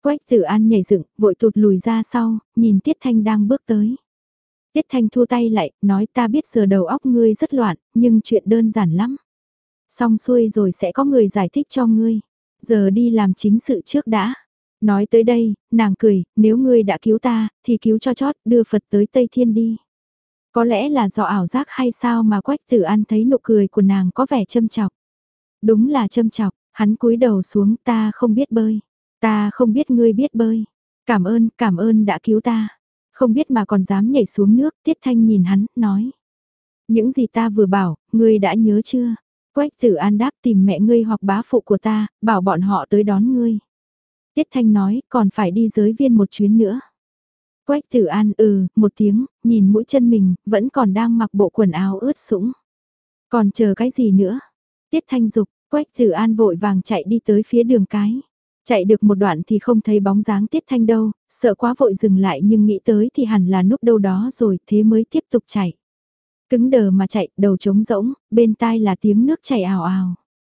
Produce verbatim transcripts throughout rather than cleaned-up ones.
Quách Tử An nhảy dựng, vội tụt lùi ra sau, nhìn Tiết Thanh đang bước tới. Tiết Thanh thua tay lại, nói ta biết giờ đầu óc ngươi rất loạn, nhưng chuyện đơn giản lắm. Xong xuôi rồi sẽ có người giải thích cho ngươi. Giờ đi làm chính sự trước đã. Nói tới đây, nàng cười, nếu ngươi đã cứu ta, thì cứu cho chót, đưa Phật tới Tây Thiên đi. Có lẽ là do ảo giác hay sao mà Quách Tử An thấy nụ cười của nàng có vẻ châm chọc. Đúng là châm chọc, hắn cúi đầu xuống, ta không biết bơi. Ta không biết ngươi biết bơi. Cảm ơn, cảm ơn đã cứu ta. Không biết mà còn dám nhảy xuống nước, Tiết Thanh nhìn hắn, nói. Những gì ta vừa bảo, ngươi đã nhớ chưa? Quách Tử An đáp tìm mẹ ngươi hoặc bá phụ của ta, bảo bọn họ tới đón ngươi. Tiết Thanh nói, còn phải đi giới viên một chuyến nữa. Quách Tử An ừ, một tiếng, nhìn mũi chân mình, vẫn còn đang mặc bộ quần áo ướt sũng. Còn chờ cái gì nữa? Tiết Thanh dục, Quách Tử An vội vàng chạy đi tới phía đường cái. Chạy được một đoạn thì không thấy bóng dáng Tiết Thanh đâu, sợ quá vội dừng lại nhưng nghĩ tới thì hẳn là núp đâu đó rồi, thế mới tiếp tục chạy. Cứng đờ mà chạy, đầu trống rỗng, bên tai là tiếng nước chảy ào ào.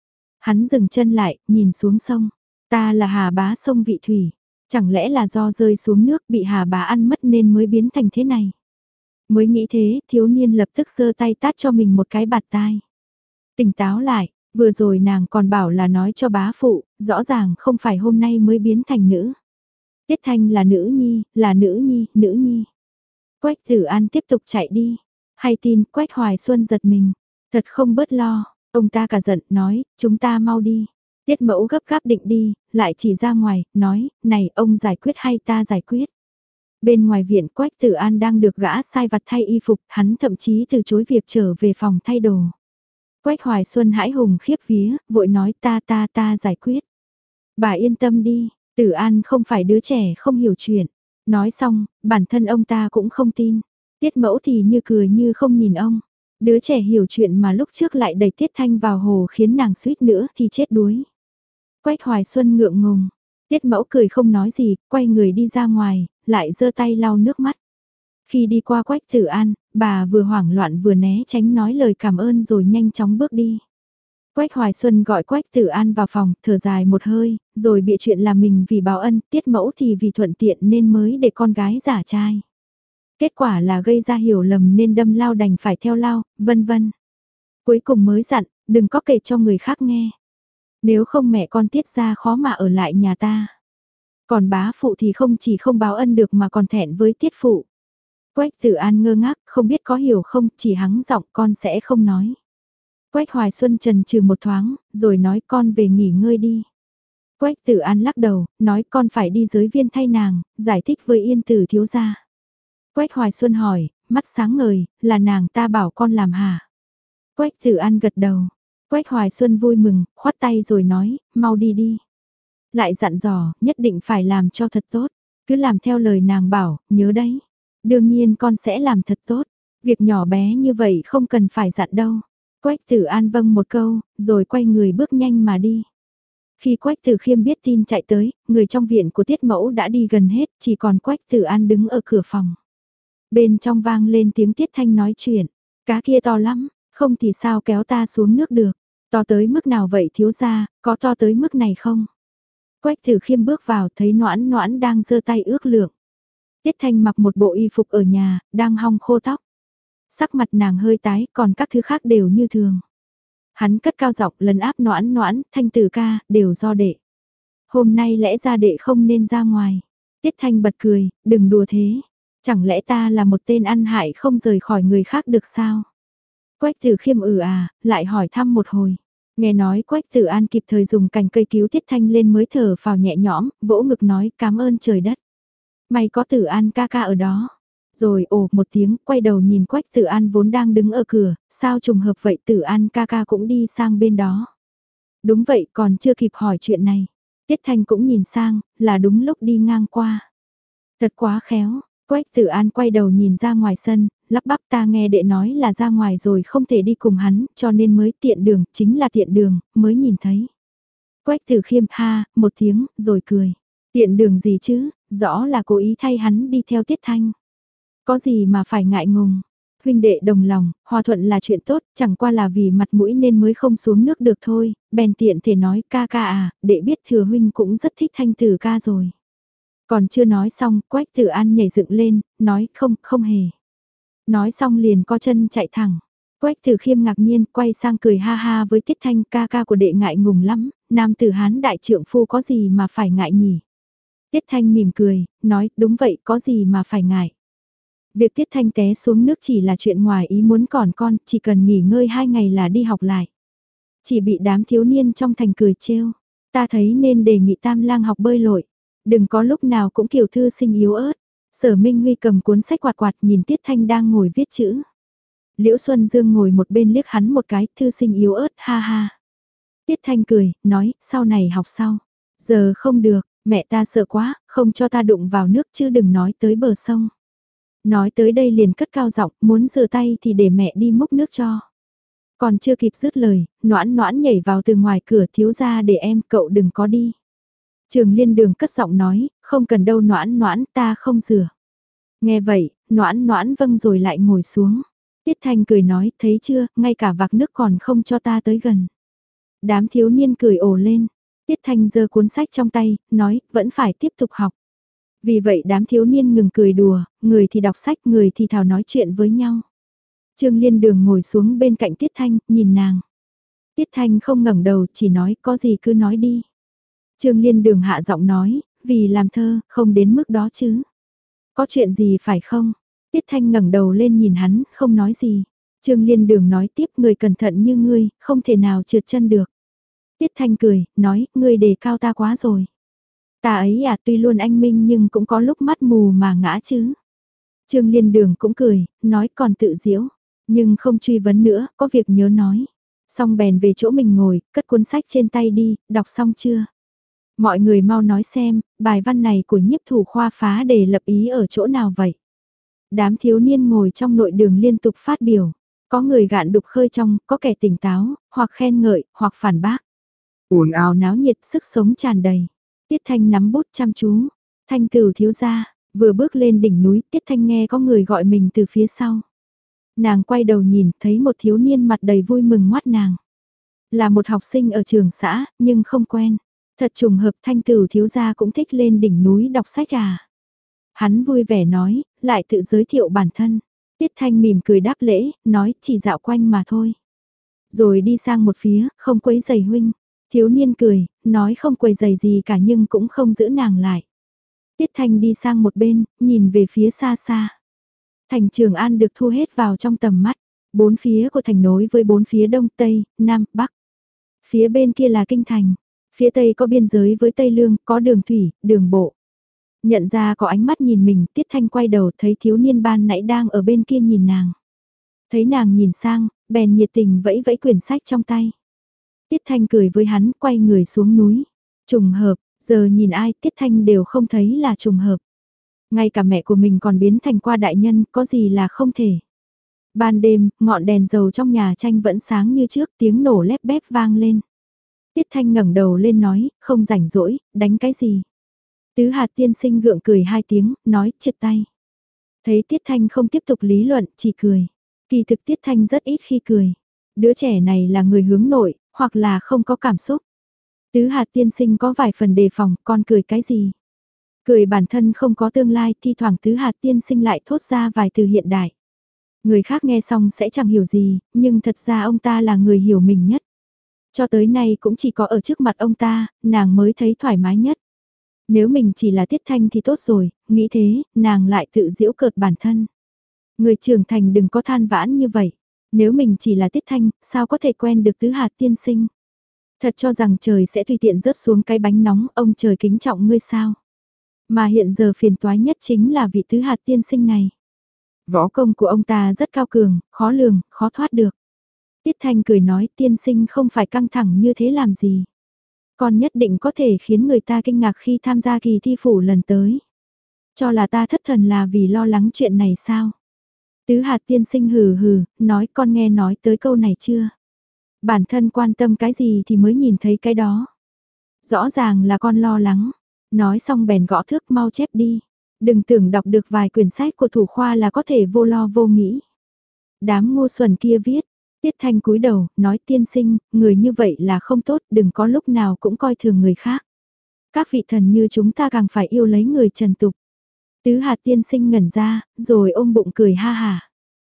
Hắn dừng chân lại, nhìn xuống sông. Ta là Hà Bá sông Vị Thủy. Chẳng lẽ là do rơi xuống nước bị Hà Bá ăn mất nên mới biến thành thế này? Mới nghĩ thế, thiếu niên lập tức giơ tay tát cho mình một cái bạt tai. Tỉnh táo lại, vừa rồi nàng còn bảo là nói cho bá phụ, rõ ràng không phải hôm nay mới biến thành nữ. Tiết Thanh là nữ nhi, là nữ nhi, nữ nhi. Quách Tử An tiếp tục chạy đi. Hay tin, Quách Hoài Xuân giật mình. Thật không bớt lo, ông ta cả giận, nói, chúng ta mau đi. Tiết Mẫu gấp gáp định đi, lại chỉ ra ngoài, nói, này ông giải quyết hay ta giải quyết. Bên ngoài viện Quách Tử An đang được gã sai vặt thay y phục, hắn thậm chí từ chối việc trở về phòng thay đồ. Quách Hoài Xuân hãi hùng khiếp vía, vội nói ta ta ta giải quyết. Bà yên tâm đi, Tử An không phải đứa trẻ không hiểu chuyện. Nói xong, bản thân ông ta cũng không tin. Tiết Mẫu thì như cười như không nhìn ông. Đứa trẻ hiểu chuyện mà lúc trước lại đẩy Tiết Thanh vào hồ khiến nàng suýt nữa thì chết đuối. Quách Hoài Xuân ngượng ngùng. Tiết Mẫu cười không nói gì, quay người đi ra ngoài, lại giơ tay lau nước mắt. Khi đi qua Quách Tử An, bà vừa hoảng loạn vừa né tránh nói lời cảm ơn rồi nhanh chóng bước đi. Quách Hoài Xuân gọi Quách Tử An vào phòng, thở dài một hơi, rồi bịa chuyện là mình vì báo ân, Tiết Mẫu thì vì thuận tiện nên mới để con gái giả trai. Kết quả là gây ra hiểu lầm nên đâm lao đành phải theo lao, vân vân. Cuối cùng mới dặn, đừng có kể cho người khác nghe. Nếu không mẹ con Tiết ra khó mà ở lại nhà ta. Còn bá phụ thì không chỉ không báo ân được mà còn thẹn với Tiết phụ. Quách Tử An ngơ ngác, không biết có hiểu không, chỉ hắng giọng con sẽ không nói. Quách Hoài Xuân trần trừ một thoáng, rồi nói con về nghỉ ngơi đi. Quách Tử An lắc đầu, nói con phải đi giới viên thay nàng, giải thích với Yên Tử thiếu gia. Quách Hoài Xuân hỏi, mắt sáng ngời, là nàng ta bảo con làm hả? Quách Tử An gật đầu. Quách Hoài Xuân vui mừng, khoát tay rồi nói, mau đi đi. Lại dặn dò, nhất định phải làm cho thật tốt. Cứ làm theo lời nàng bảo, nhớ đấy. Đương nhiên con sẽ làm thật tốt. Việc nhỏ bé như vậy không cần phải dặn đâu. Quách Tử An vâng một câu, rồi quay người bước nhanh mà đi. Khi Quách Tử Khiêm biết tin chạy tới, người trong viện của Tiết Mẫu đã đi gần hết, chỉ còn Quách Tử An đứng ở cửa phòng. Bên trong vang lên tiếng Tiết Thanh nói chuyện, cá kia to lắm, không thì sao kéo ta xuống nước được, to tới mức nào vậy thiếu gia, có to tới mức này không? Quách Tử Khiêm bước vào thấy Noãn Noãn đang giơ tay ước lượng. Tiết Thanh mặc một bộ y phục ở nhà, đang hong khô tóc. Sắc mặt nàng hơi tái, còn các thứ khác đều như thường. Hắn cất cao giọng lấn áp Noãn Noãn, Thanh Tử ca, đều do đệ. Hôm nay lẽ ra đệ không nên ra ngoài. Tiết Thanh bật cười, đừng đùa thế. Chẳng lẽ ta là một tên ăn hại không rời khỏi người khác được sao? Quách Tử Khiêm ừ à, lại hỏi thăm một hồi. Nghe nói Quách Tử An kịp thời dùng cành cây cứu Tiết Thanh lên mới thở phào nhẹ nhõm, vỗ ngực nói cảm ơn trời đất. May có Tử An ca ca ở đó. Rồi ồ một tiếng, quay đầu nhìn Quách Tử An vốn đang đứng ở cửa, sao trùng hợp vậy Tử An ca ca cũng đi sang bên đó. Đúng vậy, còn chưa kịp hỏi chuyện này. Tiết Thanh cũng nhìn sang, là đúng lúc đi ngang qua. Thật quá khéo, Quách Tử An quay đầu nhìn ra ngoài sân, lắp bắp ta nghe đệ nói là ra ngoài rồi không thể đi cùng hắn, cho nên mới tiện đường, chính là tiện đường, mới nhìn thấy. Quách Tử Khiêm ha, một tiếng, rồi cười. Tiện đường gì chứ, rõ là cố ý thay hắn đi theo Tiết Thanh. Có gì mà phải ngại ngùng, huynh đệ đồng lòng, hòa thuận là chuyện tốt, chẳng qua là vì mặt mũi nên mới không xuống nước được thôi, bèn tiện thể nói ca ca à, đệ biết thừa huynh cũng rất thích Thanh Tử ca rồi. Còn chưa nói xong, Quách Tử An nhảy dựng lên, nói không, không hề. Nói xong liền co chân chạy thẳng. Quách Tử Khiêm ngạc nhiên, quay sang cười ha ha với Tiết Thanh, ca ca của đệ ngại ngùng lắm, nam tử Hán đại trượng phu có gì mà phải ngại nhỉ. Tiết Thanh mỉm cười, nói, đúng vậy, có gì mà phải ngại. Việc Tiết Thanh té xuống nước chỉ là chuyện ngoài ý muốn, còn con, chỉ cần nghỉ ngơi hai ngày là đi học lại. Chỉ bị đám thiếu niên trong thành cười trêu. Ta thấy nên đề nghị Tam Lang học bơi lội. Đừng có lúc nào cũng kiểu thư sinh yếu ớt. Sở Minh Huy cầm cuốn sách quạt quạt nhìn Tiết Thanh đang ngồi viết chữ. Liễu Xuân Dương ngồi một bên liếc hắn một cái, thư sinh yếu ớt, ha ha. Tiết Thanh cười, nói, sau này học sau. Giờ không được, mẹ ta sợ quá, không cho ta đụng vào nước chứ đừng nói tới bờ sông. Nói tới đây liền cất cao giọng, muốn rửa tay thì để mẹ đi múc nước cho. Còn chưa kịp dứt lời, Noãn Noãn nhảy vào từ ngoài cửa, thiếu ra để em, cậu đừng có đi. Trường Liên Đường cất giọng nói, không cần đâu Noãn Noãn, ta không rửa. Nghe vậy, Noãn Noãn vâng rồi lại ngồi xuống. Tiết Thanh cười nói, thấy chưa, ngay cả vạc nước còn không cho ta tới gần. Đám thiếu niên cười ồ lên. Tiết Thanh giơ cuốn sách trong tay, nói, vẫn phải tiếp tục học. Vì vậy đám thiếu niên ngừng cười đùa, người thì đọc sách, người thì thào nói chuyện với nhau. Trương Liên Đường ngồi xuống bên cạnh Tiết Thanh, nhìn nàng. Tiết Thanh không ngẩng đầu, chỉ nói, có gì cứ nói đi. Trương Liên Đường hạ giọng nói, vì làm thơ, không đến mức đó chứ. Có chuyện gì phải không? Tiết Thanh ngẩng đầu lên nhìn hắn, không nói gì. Trương Liên Đường nói tiếp, người cẩn thận như ngươi, không thể nào trượt chân được. Tiết Thanh cười, nói, ngươi đề cao ta quá rồi. Ta ấy à, tuy luôn anh minh nhưng cũng có lúc mắt mù mà ngã chứ. Trương Liên Đường cũng cười, nói còn tự diễu, nhưng không truy vấn nữa, có việc nhớ nói. Xong bèn về chỗ mình ngồi, cất cuốn sách trên tay đi, đọc xong chưa? Mọi người mau nói xem, bài văn này của nhiếp thủ khoa phá đề lập ý ở chỗ nào vậy? Đám thiếu niên ngồi trong nội đường liên tục phát biểu, có người gạn đục khơi trong, có kẻ tỉnh táo, hoặc khen ngợi, hoặc phản bác. Ồn ào náo nhiệt, sức sống tràn đầy. Tiết Thanh nắm bút chăm chú, Thanh Tử thiếu gia, vừa bước lên đỉnh núi, Tiết Thanh nghe có người gọi mình từ phía sau. Nàng quay đầu nhìn, thấy một thiếu niên mặt đầy vui mừng ngoắt nàng. Là một học sinh ở trường xã, nhưng không quen. Thật trùng hợp, Thanh Tử thiếu gia cũng thích lên đỉnh núi đọc sách à. Hắn vui vẻ nói, lại tự giới thiệu bản thân. Tiết Thanh mỉm cười đáp lễ, nói chỉ dạo quanh mà thôi. Rồi đi sang một phía, không quấy giày huynh. Thiếu niên cười, nói không quấy giày gì cả nhưng cũng không giữ nàng lại. Tiết Thanh đi sang một bên, nhìn về phía xa xa. Thành Trường An được thu hết vào trong tầm mắt. Bốn phía của thành nối với bốn phía đông, tây, nam, bắc. Phía bên kia là kinh thành. Phía tây có biên giới với Tây Lương, có đường thủy, đường bộ. Nhận ra có ánh mắt nhìn mình, Tiết Thanh quay đầu thấy thiếu niên ban nãy đang ở bên kia nhìn nàng. Thấy nàng nhìn sang, bèn nhiệt tình vẫy vẫy quyển sách trong tay. Tiết Thanh cười với hắn, quay người xuống núi. Trùng hợp, giờ nhìn ai Tiết Thanh đều không thấy là trùng hợp. Ngay cả mẹ của mình còn biến thành qua đại nhân, có gì là không thể. Ban đêm, ngọn đèn dầu trong nhà tranh vẫn sáng như trước, tiếng nổ lép bép vang lên. Tiết Thanh ngẩng đầu lên nói, không rảnh rỗi, đánh cái gì. Tứ hạt tiên sinh gượng cười hai tiếng, nói, trượt tay. Thấy Tiết Thanh không tiếp tục lý luận, chỉ cười. Kỳ thực Tiết Thanh rất ít khi cười. Đứa trẻ này là người hướng nội, hoặc là không có cảm xúc. Tứ hạt tiên sinh có vài phần đề phòng, con cười cái gì? Cười bản thân không có tương lai, thi thoảng tứ hạt tiên sinh lại thốt ra vài từ hiện đại. Người khác nghe xong sẽ chẳng hiểu gì, nhưng thật ra ông ta là người hiểu mình nhất. Cho tới nay cũng chỉ có ở trước mặt ông ta, nàng mới thấy thoải mái nhất. Nếu mình chỉ là Tiết Thanh thì tốt rồi, nghĩ thế, nàng lại tự giễu cợt bản thân. Người trưởng thành đừng có than vãn như vậy. Nếu mình chỉ là Tiết Thanh, sao có thể quen được tứ hạt tiên sinh? Thật cho rằng trời sẽ tùy tiện rớt xuống cái bánh nóng, ông trời kính trọng ngươi sao? Mà hiện giờ phiền toái nhất chính là vị tứ hạt tiên sinh này. Võ công của ông ta rất cao cường, khó lường, khó thoát được. Tiết Thanh cười nói tiên sinh không phải căng thẳng như thế làm gì. Con nhất định có thể khiến người ta kinh ngạc khi tham gia kỳ thi phủ lần tới. Cho là ta thất thần là vì lo lắng chuyện này sao? Tứ hạt tiên sinh hừ hừ, nói con nghe nói tới câu này chưa? Bản thân quan tâm cái gì thì mới nhìn thấy cái đó. Rõ ràng là con lo lắng. Nói xong bèn gõ thước mau chép đi. Đừng tưởng đọc được vài quyển sách của thủ khoa là có thể vô lo vô nghĩ. Đám ngu xuẩn kia viết. Tiết Thanh cúi đầu, nói tiên sinh, người như vậy là không tốt, đừng có lúc nào cũng coi thường người khác. Các vị thần như chúng ta càng phải yêu lấy người trần tục. Tứ hạt tiên sinh ngẩn ra, rồi ôm bụng cười ha hà.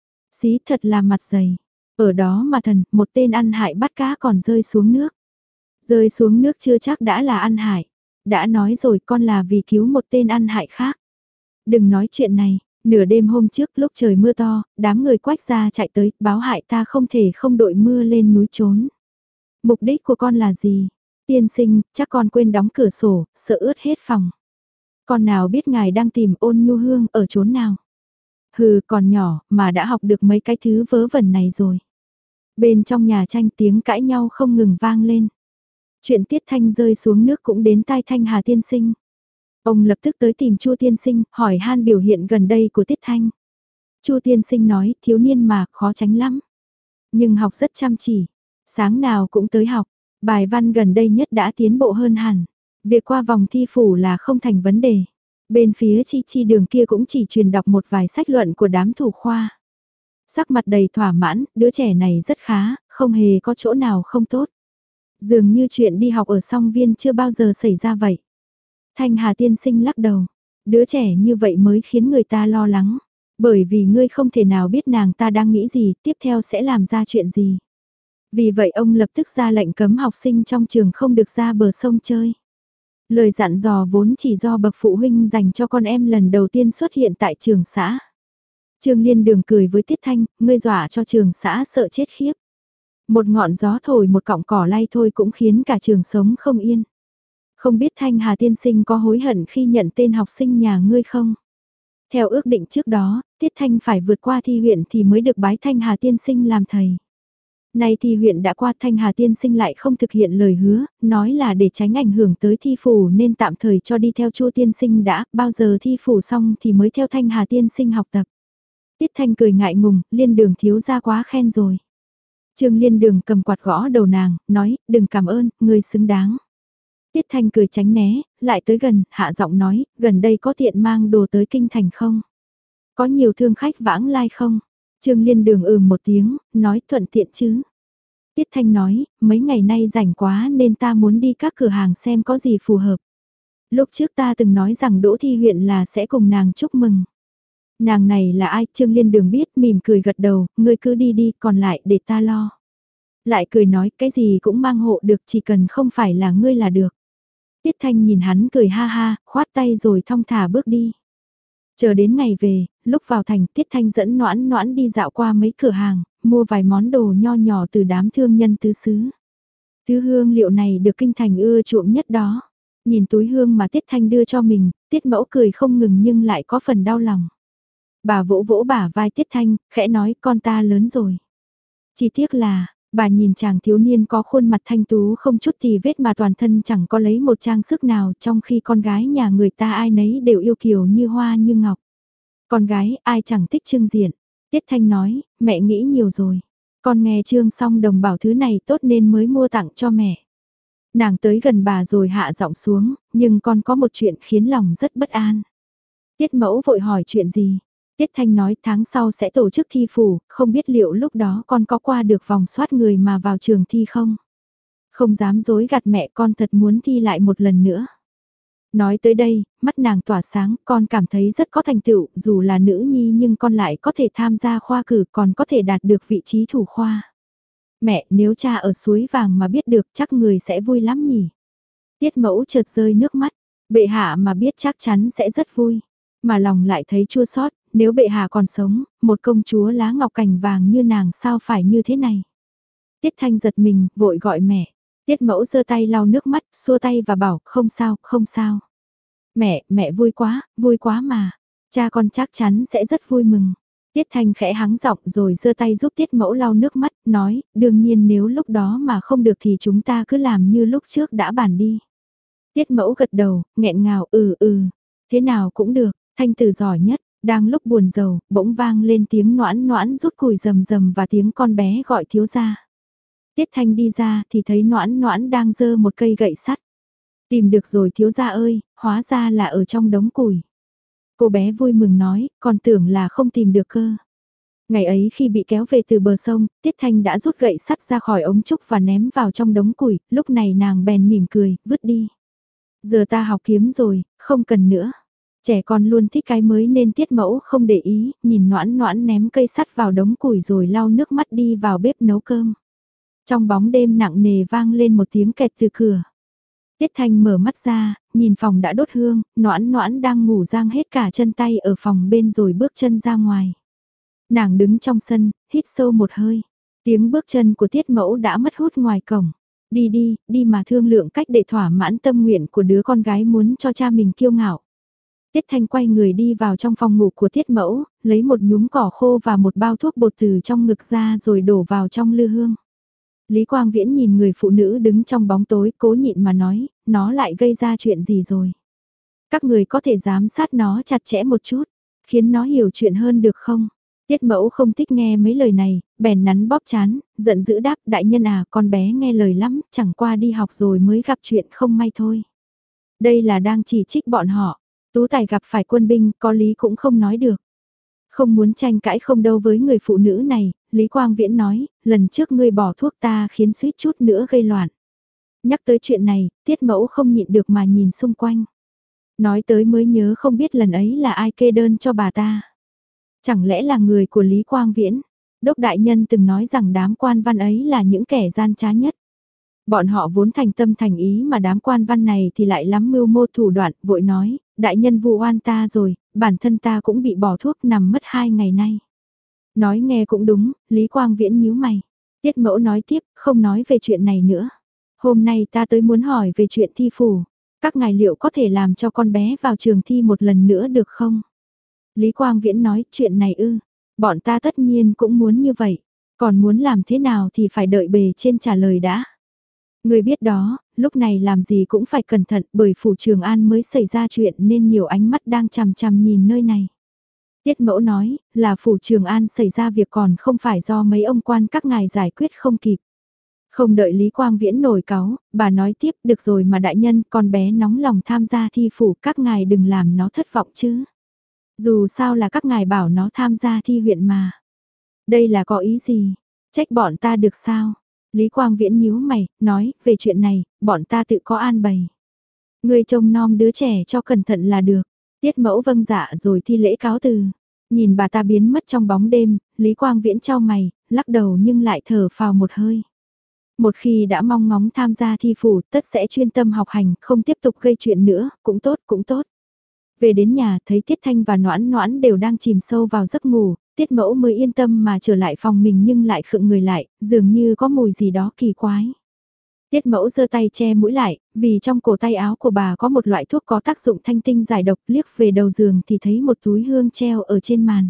Xí thật là mặt dày. Ở đó mà thần, một tên ăn hại bắt cá còn rơi xuống nước. Rơi xuống nước chưa chắc đã là ăn hại. Đã nói rồi con là vì cứu một tên ăn hại khác. Đừng nói chuyện này, nửa đêm hôm trước lúc trời mưa to, đám người quách ra chạy tới, báo hại ta không thể không đội mưa lên núi trốn. Mục đích của con là gì? Tiên sinh, chắc con quên đóng cửa sổ, sợ ướt hết phòng. Con nào biết ngài đang tìm Ôn Nhu Hương ở chốn nào? Hừ, còn nhỏ, mà đã học được mấy cái thứ vớ vẩn này rồi. Bên trong nhà tranh tiếng cãi nhau không ngừng vang lên. Chuyện Tiết Thanh rơi xuống nước cũng đến tai Thanh Hà tiên sinh. Ông lập tức tới tìm Chu tiên sinh, hỏi han biểu hiện gần đây của Tiết Thanh. Chu tiên sinh nói, thiếu niên mà, khó tránh lắm. Nhưng học rất chăm chỉ, sáng nào cũng tới học, bài văn gần đây nhất đã tiến bộ hơn hẳn. Việc qua vòng thi phủ là không thành vấn đề. Bên phía Chi Chi đường kia cũng chỉ truyền đọc một vài sách luận của đám thủ khoa. Sắc mặt đầy thỏa mãn, đứa trẻ này rất khá, không hề có chỗ nào không tốt. Dường như chuyện đi học ở song viên chưa bao giờ xảy ra vậy. Thanh Hà tiên sinh lắc đầu, đứa trẻ như vậy mới khiến người ta lo lắng. Bởi vì ngươi không thể nào biết nàng ta đang nghĩ gì, tiếp theo sẽ làm ra chuyện gì. Vì vậy ông lập tức ra lệnh cấm học sinh trong trường không được ra bờ sông chơi. Lời dặn dò vốn chỉ do bậc phụ huynh dành cho con em lần đầu tiên xuất hiện tại trường xã. Trương Liên Đường cười với Tiết Thanh, ngươi dọa cho trường xã sợ chết khiếp. Một ngọn gió thổi một cọng cỏ lay thôi cũng khiến cả trường sống không yên. Không biết Thanh Hà tiên sinh có hối hận khi nhận tên học sinh nhà ngươi không? Theo ước định trước đó, Tiết Thanh phải vượt qua thi huyện thì mới được bái Thanh Hà tiên sinh làm thầy. Nay thi huyện đã qua, Thanh Hà tiên sinh lại không thực hiện lời hứa, nói là để tránh ảnh hưởng tới thi phủ nên tạm thời cho đi theo Chu tiên sinh đã, bao giờ thi phủ xong thì mới theo Thanh Hà tiên sinh học tập. Tiết Thanh cười ngại ngùng, Liên Đường thiếu gia quá khen rồi. Trương Liên Đường cầm quạt gõ đầu nàng, nói, đừng cảm ơn, người xứng đáng. Tiết Thanh cười tránh né, lại tới gần, hạ giọng nói, gần đây có tiện mang đồ tới kinh thành không? Có nhiều thương khách vãng lai không? Trương Liên Đường ừm một tiếng, nói thuận tiện chứ. Tiết Thanh nói, mấy ngày nay rảnh quá nên ta muốn đi các cửa hàng xem có gì phù hợp. Lúc trước ta từng nói rằng Đỗ Thi huyện là sẽ cùng nàng chúc mừng. Nàng này là ai? Trương Liên Đường biết, mỉm cười gật đầu, ngươi cứ đi đi, còn lại để ta lo. Lại cười nói, cái gì cũng mang hộ được, chỉ cần không phải là ngươi là được. Tiết Thanh nhìn hắn cười ha ha, khoát tay rồi thong thả bước đi. Chờ đến ngày về, lúc vào thành Tiết Thanh dẫn Noãn Noãn đi dạo qua mấy cửa hàng, mua vài món đồ nho nhỏ từ đám thương nhân tứ xứ. Thứ hương liệu này được kinh thành ưa chuộng nhất đó. Nhìn túi hương mà Tiết Thanh đưa cho mình, Tiết Mẫu cười không ngừng nhưng lại có phần đau lòng. Bà vỗ vỗ bả vai Tiết Thanh, khẽ nói con ta lớn rồi. Chỉ tiếc là, bà nhìn chàng thiếu niên có khuôn mặt thanh tú không chút tì vết mà toàn thân chẳng có lấy một trang sức nào, trong khi con gái nhà người ta ai nấy đều yêu kiều như hoa như ngọc. Con gái ai chẳng thích trưng diện. Tiết Thanh nói, mẹ nghĩ nhiều rồi. Con nghe Trương Song Đồng bảo thứ này tốt nên mới mua tặng cho mẹ. Nàng tới gần bà rồi hạ giọng xuống, nhưng con có một chuyện khiến lòng rất bất an. Tiết Mẫu vội hỏi chuyện gì? Tiết Thanh nói tháng sau sẽ tổ chức thi phủ, không biết liệu lúc đó con có qua được vòng soát người mà vào trường thi không? Không dám dối gạt mẹ, con thật muốn thi lại một lần nữa. Nói tới đây, mắt nàng tỏa sáng, con cảm thấy rất có thành tựu, dù là nữ nhi nhưng con lại có thể tham gia khoa cử, còn có thể đạt được vị trí thủ khoa. Mẹ, nếu cha ở suối vàng mà biết được chắc người sẽ vui lắm nhỉ. Tiết Mẫu chợt rơi nước mắt, bệ hạ mà biết chắc chắn sẽ rất vui. Mà lòng lại thấy chua xót, nếu bệ hạ còn sống, một công chúa lá ngọc cành vàng như nàng sao phải như thế này. Tiết Thanh giật mình, vội gọi mẹ. Tiết Mẫu giơ tay lau nước mắt, xua tay và bảo, không sao, không sao. Mẹ, mẹ vui quá, vui quá mà. Cha con chắc chắn sẽ rất vui mừng. Tiết Thanh khẽ hắng giọng rồi giơ tay giúp Tiết Mẫu lau nước mắt, nói, đương nhiên nếu lúc đó mà không được thì chúng ta cứ làm như lúc trước đã bàn đi. Tiết Mẫu gật đầu, nghẹn ngào, ừ ừ, thế nào cũng được, Thanh tử giỏi nhất. Đang lúc buồn rầu, bỗng vang lên tiếng Noãn Noãn rút củi rầm rầm và tiếng con bé gọi thiếu gia. Tiết Thanh đi ra thì thấy Noãn Noãn đang giơ một cây gậy sắt. Tìm được rồi thiếu gia ơi, hóa ra là ở trong đống củi. Cô bé vui mừng nói, còn tưởng là không tìm được cơ. Ngày ấy khi bị kéo về từ bờ sông, Tiết Thanh đã rút gậy sắt ra khỏi ống trúc và ném vào trong đống củi, lúc này nàng bèn mỉm cười, vứt đi. Giờ ta học kiếm rồi, không cần nữa. Trẻ con luôn thích cái mới nên Tiết Mẫu không để ý, nhìn Noãn Noãn ném cây sắt vào đống củi rồi lau nước mắt đi vào bếp nấu cơm. Trong bóng đêm nặng nề vang lên một tiếng kẹt từ cửa. Tiết Thanh mở mắt ra, nhìn phòng đã đốt hương, Noãn Noãn đang ngủ giang hết cả chân tay ở phòng bên rồi bước chân ra ngoài. Nàng đứng trong sân, hít sâu một hơi. Tiếng bước chân của Tiết Mẫu đã mất hút ngoài cổng. Đi đi, đi mà thương lượng cách để thỏa mãn tâm nguyện của đứa con gái muốn cho cha mình kiêu ngạo. Tiết Thanh quay người đi vào trong phòng ngủ của Tiết Mẫu, lấy một nhúm cỏ khô và một bao thuốc bột từ trong ngực ra rồi đổ vào trong lư hương. Lý Quang Viễn nhìn người phụ nữ đứng trong bóng tối cố nhịn mà nói, nó lại gây ra chuyện gì rồi. Các người có thể giám sát nó chặt chẽ một chút, khiến nó hiểu chuyện hơn được không? Tiết Mẫu không thích nghe mấy lời này, bèn nắn bóp chán, giận dữ đáp đại nhân à con bé nghe lời lắm, chẳng qua đi học rồi mới gặp chuyện không may thôi. Đây là đang chỉ trích bọn họ, Tú Tài gặp phải quân binh có lý cũng không nói được. Không muốn tranh cãi không đâu với người phụ nữ này, Lý Quang Viễn nói, lần trước ngươi bỏ thuốc ta khiến suýt chút nữa gây loạn. Nhắc tới chuyện này, Tiết Mẫu không nhịn được mà nhìn xung quanh. Nói tới mới nhớ không biết lần ấy là ai kê đơn cho bà ta. Chẳng lẽ là người của Lý Quang Viễn? Đốc đại nhân từng nói rằng đám quan văn ấy là những kẻ gian trá nhất. Bọn họ vốn thành tâm thành ý mà đám quan văn này thì lại lắm mưu mô thủ đoạn, vội nói, đại nhân vu oan ta rồi, bản thân ta cũng bị bỏ thuốc nằm mất hai ngày nay. Nói nghe cũng đúng, Lý Quang Viễn nhíu mày. Tiết Mẫu nói tiếp, không nói về chuyện này nữa. Hôm nay ta tới muốn hỏi về chuyện thi phủ. Các ngài liệu có thể làm cho con bé vào trường thi một lần nữa được không? Lý Quang Viễn nói, chuyện này ư, bọn ta tất nhiên cũng muốn như vậy. Còn muốn làm thế nào thì phải đợi bề trên trả lời đã. Người biết đó, lúc này làm gì cũng phải cẩn thận bởi phủ Trường An mới xảy ra chuyện nên nhiều ánh mắt đang chằm chằm nhìn nơi này. Tiết Mẫu nói, là phủ Trường An xảy ra việc còn không phải do mấy ông quan các ngài giải quyết không kịp. Không đợi Lý Quang Viễn nổi cáu, bà nói tiếp, được rồi mà đại nhân, con bé nóng lòng tham gia thi phủ, các ngài đừng làm nó thất vọng chứ. Dù sao là các ngài bảo nó tham gia thi huyện mà. Đây là có ý gì? Trách bọn ta được sao? Lý Quang Viễn nhíu mày, nói, về chuyện này, bọn ta tự có an bày. Người trông nom đứa trẻ cho cẩn thận là được. Tiết Mẫu vâng dạ rồi thi lễ cáo từ. Nhìn bà ta biến mất trong bóng đêm, Lý Quang Viễn chau mày, lắc đầu nhưng lại thở phào một hơi. Một khi đã mong ngóng tham gia thi phủ, tất sẽ chuyên tâm học hành, không tiếp tục gây chuyện nữa, cũng tốt, cũng tốt. Về đến nhà, thấy Tiết Thanh và Noãn Noãn đều đang chìm sâu vào giấc ngủ, Tiết Mẫu mới yên tâm mà trở lại phòng mình nhưng lại khựng người lại, dường như có mùi gì đó kỳ quái. Tiết Mẫu giơ tay che mũi lại, vì trong cổ tay áo của bà có một loại thuốc có tác dụng thanh tinh giải độc, liếc về đầu giường thì thấy một túi hương treo ở trên màn.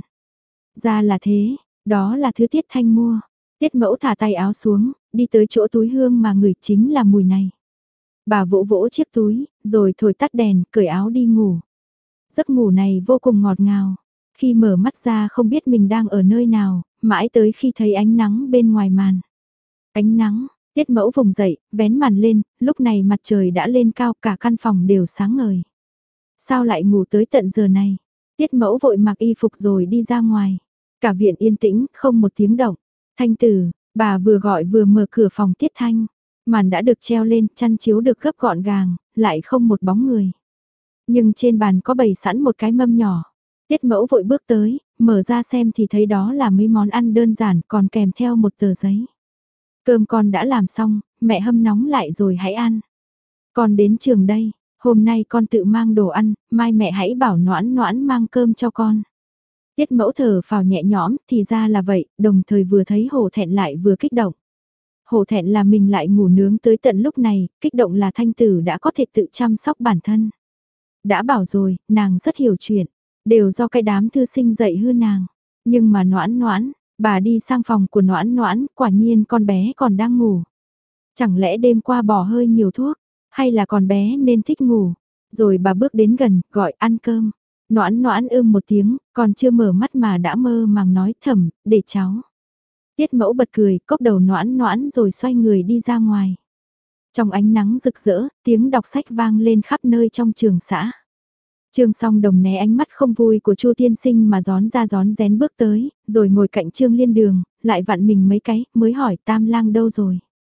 Ra là thế, đó là thứ Tiết Thanh mua. Tiết Mẫu thả tay áo xuống, đi tới chỗ túi hương mà ngửi chính là mùi này. Bà vỗ vỗ chiếc túi, rồi thổi tắt đèn, cởi áo đi ngủ. Giấc ngủ này vô cùng ngọt ngào. Khi mở mắt ra không biết mình đang ở nơi nào, mãi tới khi thấy ánh nắng bên ngoài màn. Ánh nắng, Tiết Mẫu vùng dậy, vén màn lên, lúc này mặt trời đã lên cao, cả căn phòng đều sáng ngời. Sao lại ngủ tới tận giờ này? Tiết Mẫu vội mặc y phục rồi đi ra ngoài. Cả viện yên tĩnh, không một tiếng động. Thanh Tử, bà vừa gọi vừa mở cửa phòng Tiết Thanh. Màn đã được treo lên, chăn chiếu được gấp gọn gàng, lại không một bóng người. Nhưng trên bàn có bày sẵn một cái mâm nhỏ. Tiết Mẫu vội bước tới, mở ra xem thì thấy đó là mấy món ăn đơn giản còn kèm theo một tờ giấy. Cơm con đã làm xong, mẹ hâm nóng lại rồi hãy ăn. Con đến trường đây, hôm nay con tự mang đồ ăn, mai mẹ hãy bảo Noãn Noãn mang cơm cho con. Tiết Mẫu thở phào nhẹ nhõm, thì ra là vậy, đồng thời vừa thấy hổ thẹn lại vừa kích động. Hổ thẹn là mình lại ngủ nướng tới tận lúc này, kích động là Thanh Tử đã có thể tự chăm sóc bản thân. Đã bảo rồi, nàng rất hiểu chuyện, đều do cái đám thư sinh dạy hư nàng. Nhưng mà Noãn Noãn, bà đi sang phòng của Noãn Noãn, quả nhiên con bé còn đang ngủ. Chẳng lẽ đêm qua bỏ hơi nhiều thuốc, hay là con bé nên thích ngủ. Rồi bà bước đến gần, gọi ăn cơm. Noãn Noãn ưm một tiếng, còn chưa mở mắt mà đã mơ màng nói thầm, để cháu. Tiết Mẫu bật cười, cốc đầu Noãn Noãn rồi xoay người đi ra ngoài. Trong ánh nắng rực rỡ, tiếng đọc sách vang lên khắp nơi trong trường xã. Trương Song Đồng né ánh mắt không vui của Chu tiên sinh mà gión ra gión rén bước tới, rồi ngồi cạnh Trương Liên Đường, lại vặn mình mấy cái, mới hỏi Tam Lang đâu rồi.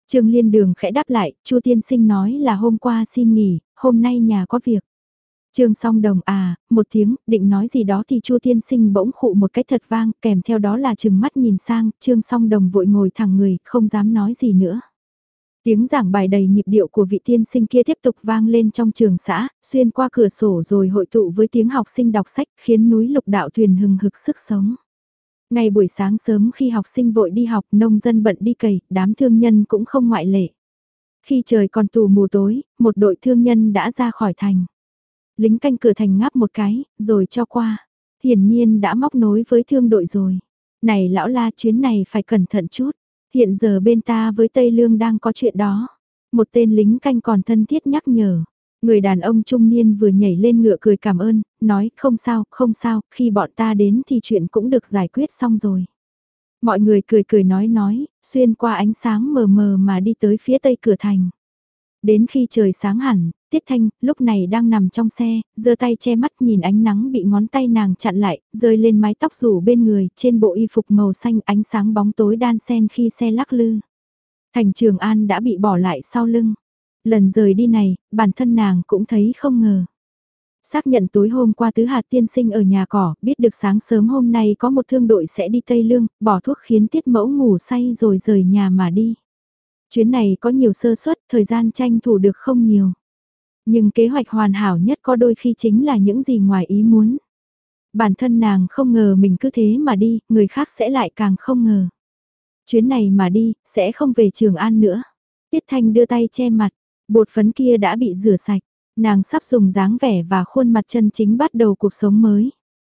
Trương Liên Đường khẽ đáp lại, Chu tiên sinh nói là hôm qua xin nghỉ, hôm nay nhà có việc. Trương Song Đồng à, một tiếng, định nói gì đó thì Chu tiên sinh bỗng khụ một cái thật vang, kèm theo đó là chừng mắt nhìn sang, Trương Song Đồng vội ngồi thẳng người, không dám nói gì nữa. Tiếng giảng bài đầy nhịp điệu của vị tiên sinh kia tiếp tục vang lên trong trường xã, xuyên qua cửa sổ rồi hội tụ với tiếng học sinh đọc sách, khiến núi Lục Đạo thuyền hừng hực sức sống. Ngày buổi sáng sớm khi học sinh vội đi học, nông dân bận đi cày, đám thương nhân cũng không ngoại lệ. Khi trời còn tù mù tối, một đội thương nhân đã ra khỏi thành. Lính canh cửa thành ngáp một cái, rồi cho qua. Hiển nhiên đã móc nối với thương đội rồi. Này lão La, chuyến này phải cẩn thận chút. Hiện giờ bên ta với Tây Lương đang có chuyện đó. Một tên lính canh còn thân thiết nhắc nhở. Người đàn ông trung niên vừa nhảy lên ngựa cười cảm ơn, nói không sao, không sao, khi bọn ta đến thì chuyện cũng được giải quyết xong rồi. Mọi người cười cười nói nói, xuyên qua ánh sáng mờ mờ mà đi tới phía tây cửa thành. Đến khi trời sáng hẳn, Tiết Thanh lúc này đang nằm trong xe, giơ tay che mắt nhìn ánh nắng bị ngón tay nàng chặn lại, rơi lên mái tóc rủ bên người, trên bộ y phục màu xanh ánh sáng bóng tối đan xen khi xe lắc lư. Thành Trường An đã bị bỏ lại sau lưng. Lần rời đi này, bản thân nàng cũng thấy không ngờ. Xác nhận tối hôm qua Tứ Hạt tiên sinh ở nhà cỏ, biết được sáng sớm hôm nay có một thương đội sẽ đi Tây Lương, bỏ thuốc khiến Tiết Mẫu ngủ say rồi rời nhà mà đi. Chuyến này có nhiều sơ suất, thời gian tranh thủ được không nhiều. Nhưng kế hoạch hoàn hảo nhất có đôi khi chính là những gì ngoài ý muốn. Bản thân nàng không ngờ mình cứ thế mà đi, người khác sẽ lại càng không ngờ. Chuyến này mà đi, sẽ không về Trường An nữa. Tiết Thanh đưa tay che mặt, bột phấn kia đã bị rửa sạch, nàng sắp dùng dáng vẻ và khuôn mặt chân chính bắt đầu cuộc sống mới.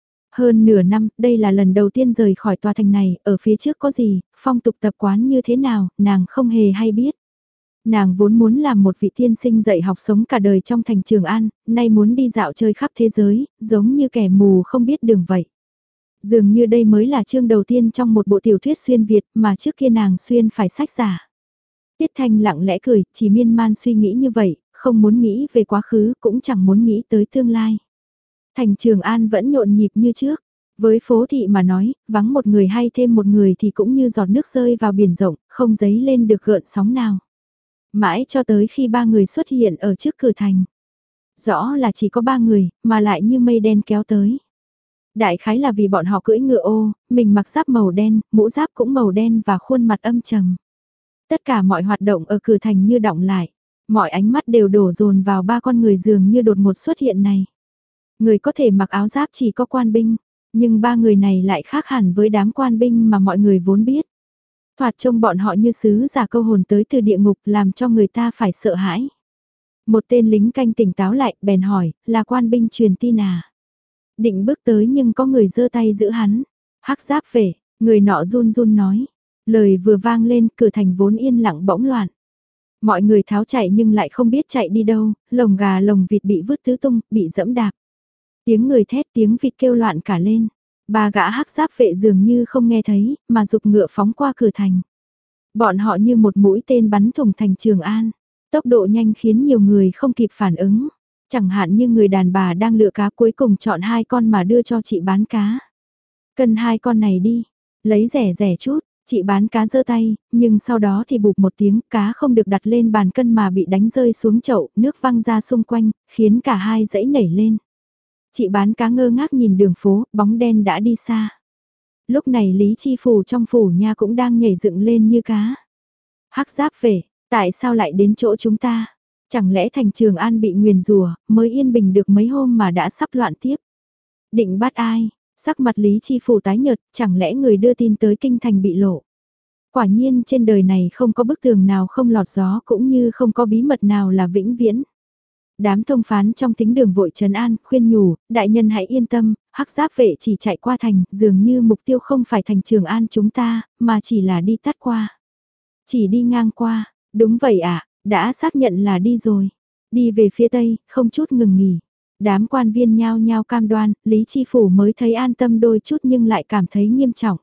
Hơn nửa năm, đây là lần đầu tiên rời khỏi tòa thành này, ở phía trước có gì, phong tục tập quán như thế nào, nàng không hề hay biết. Nàng vốn muốn làm một vị tiên sinh dạy học sống cả đời trong thành Trường An, nay muốn đi dạo chơi khắp thế giới, giống như kẻ mù không biết đường vậy. Dường như đây mới là chương đầu tiên trong một bộ tiểu thuyết xuyên Việt mà trước kia nàng xuyên phải sách giả. Tiết Thanh lặng lẽ cười, chỉ miên man suy nghĩ như vậy, không muốn nghĩ về quá khứ cũng chẳng muốn nghĩ tới tương lai. Thành Trường An vẫn nhộn nhịp như trước. Với phố thị mà nói, vắng một người hay thêm một người thì cũng như giọt nước rơi vào biển rộng, không dấy lên được gợn sóng nào. Mãi cho tới khi ba người xuất hiện ở trước cửa thành. Rõ là chỉ có ba người, mà lại như mây đen kéo tới. Đại khái là vì bọn họ cưỡi ngựa ô, mình mặc giáp màu đen, mũ giáp cũng màu đen và khuôn mặt âm trầm. Tất cả mọi hoạt động ở cửa thành như đọng lại. Mọi ánh mắt đều đổ dồn vào ba con người dường như đột ngột xuất hiện này. Người có thể mặc áo giáp chỉ có quan binh, nhưng ba người này lại khác hẳn với đám quan binh mà mọi người vốn biết. Thoạt trông bọn họ như sứ giả câu hồn tới từ địa ngục làm cho người ta phải sợ hãi. Một tên lính canh tỉnh táo lại, bèn hỏi, là quan binh truyền tin à? Định bước tới nhưng có người giơ tay giữ hắn. Hắc giáp về, người nọ run run nói. Lời vừa vang lên, cửa thành vốn yên lặng bỗng loạn. Mọi người tháo chạy nhưng lại không biết chạy đi đâu, lồng gà lồng vịt bị vứt tứ tung, bị dẫm đạp. Tiếng người thét, tiếng vịt kêu loạn cả lên. Ba gã hắc giáp vệ dường như không nghe thấy, mà dục ngựa phóng qua cửa thành. Bọn họ như một mũi tên bắn thủng thành Trường An. Tốc độ nhanh khiến nhiều người không kịp phản ứng. Chẳng hạn như người đàn bà đang lựa cá cuối cùng chọn hai con mà đưa cho chị bán cá. Cân hai con này đi, lấy rẻ rẻ chút. Chị bán cá giơ tay, nhưng sau đó thì bụp một tiếng, cá không được đặt lên bàn cân mà bị đánh rơi xuống chậu, nước văng ra xung quanh, khiến cả hai dãy nảy lên. Chị bán cá ngơ ngác nhìn đường phố, bóng đen đã đi xa. Lúc này Lý Chi Phủ trong phủ nha cũng đang nhảy dựng lên như cá. Hắc giáp về, tại sao lại đến chỗ chúng ta? Chẳng lẽ thành Trường An bị nguyền rủa mới yên bình được mấy hôm mà đã sắp loạn tiếp? Định bắt ai? Sắc mặt Lý Chi Phủ tái nhợt, chẳng lẽ người đưa tin tới kinh thành bị lộ? Quả nhiên trên đời này không có bức tường nào không lọt gió cũng như không có bí mật nào là vĩnh viễn. Đám thông phán trong thính đường vội trấn an, khuyên nhủ, đại nhân hãy yên tâm, hắc giáp vệ chỉ chạy qua thành, dường như mục tiêu không phải thành Trường An chúng ta, mà chỉ là đi tắt qua. Chỉ đi ngang qua, đúng vậy ạ, à, đã xác nhận là đi rồi. Đi về phía tây, không chút ngừng nghỉ. Đám quan viên nhao nhao cam đoan, Lý Chi Phủ mới thấy an tâm đôi chút nhưng lại cảm thấy nghiêm trọng.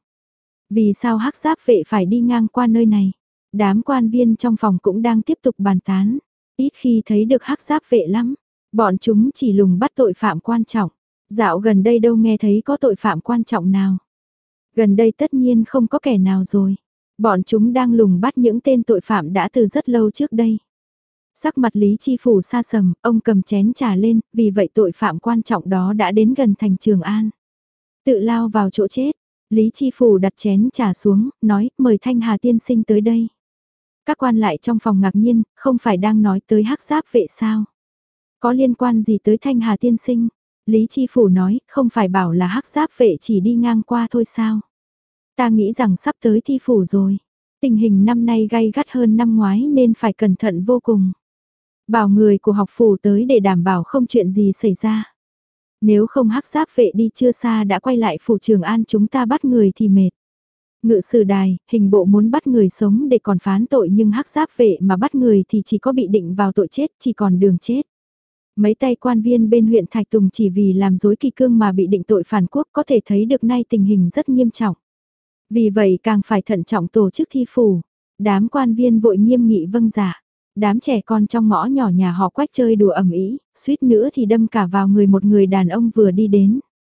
Vì sao hắc giáp vệ phải đi ngang qua nơi này? Đám quan viên trong phòng cũng đang tiếp tục bàn tán. Ít khi thấy được hắc giáp vệ lắm. Bọn chúng chỉ lùng bắt tội phạm quan trọng. Dạo gần đây đâu nghe thấy có tội phạm quan trọng nào. Gần đây tất nhiên không có kẻ nào rồi. Bọn chúng đang lùng bắt những tên tội phạm đã từ rất lâu trước đây. Sắc mặt Lý Chi Phủ sa sầm, ông cầm chén trà lên, vì vậy tội phạm quan trọng đó đã đến gần thành Trường An. Tự lao vào chỗ chết, Lý Chi Phủ đặt chén trà xuống, nói, mời Thanh Hà tiên sinh tới đây. Các quan lại trong phòng ngạc nhiên, không phải đang nói tới hắc giáp vệ sao? Có liên quan gì tới Thanh Hà tiên sinh? Lý Chi Phủ nói, không phải bảo là hắc giáp vệ chỉ đi ngang qua thôi sao? Ta nghĩ rằng sắp tới thi phủ rồi. Tình hình năm nay gay gắt hơn năm ngoái nên phải cẩn thận vô cùng. Bảo người của học phủ tới để đảm bảo không chuyện gì xảy ra. Nếu không hắc giáp vệ đi chưa xa đã quay lại phủ Trường An chúng ta bắt người thì mệt. Ngự sử đài, hình bộ muốn bắt người sống để còn phán tội nhưng hắc giáp vệ mà bắt người thì chỉ có bị định vào tội chết, chỉ còn đường chết. Mấy tay quan viên bên huyện Thạch Tùng chỉ vì làm dối kỳ cương mà bị định tội phản quốc có thể thấy được nay tình hình rất nghiêm trọng. Vì vậy càng phải thận trọng tổ chức thi phủ. Đám quan viên vội nghiêm nghị vâng dạ. Đám trẻ con trong ngõ nhỏ nhà họ Quách chơi đùa ầm ĩ, suýt nữa thì đâm cả vào người một người đàn ông vừa đi đến.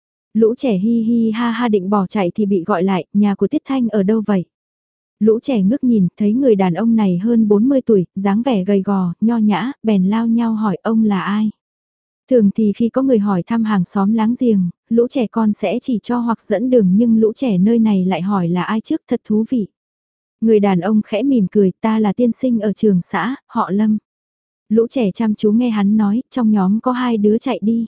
Lũ trẻ hi hi ha ha định bỏ chạy thì bị gọi lại, nhà của Tiết Thanh ở đâu vậy? Lũ trẻ ngước nhìn, thấy người đàn ông này hơn bốn mươi tuổi, dáng vẻ gầy gò, nho nhã, bèn lao nhau hỏi ông là ai? Thường thì khi có người hỏi thăm hàng xóm láng giềng, lũ trẻ con sẽ chỉ cho hoặc dẫn đường nhưng lũ trẻ nơi này lại hỏi là ai trước thật thú vị. Người đàn ông khẽ mỉm cười, ta là tiên sinh ở trường xã, họ Lâm. Lũ trẻ chăm chú nghe hắn nói, trong nhóm có hai đứa chạy đi.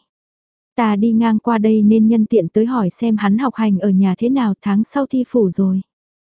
Ta đi ngang qua đây nên nhân tiện tới hỏi xem hắn học hành ở nhà thế nào tháng sau thi phủ rồi.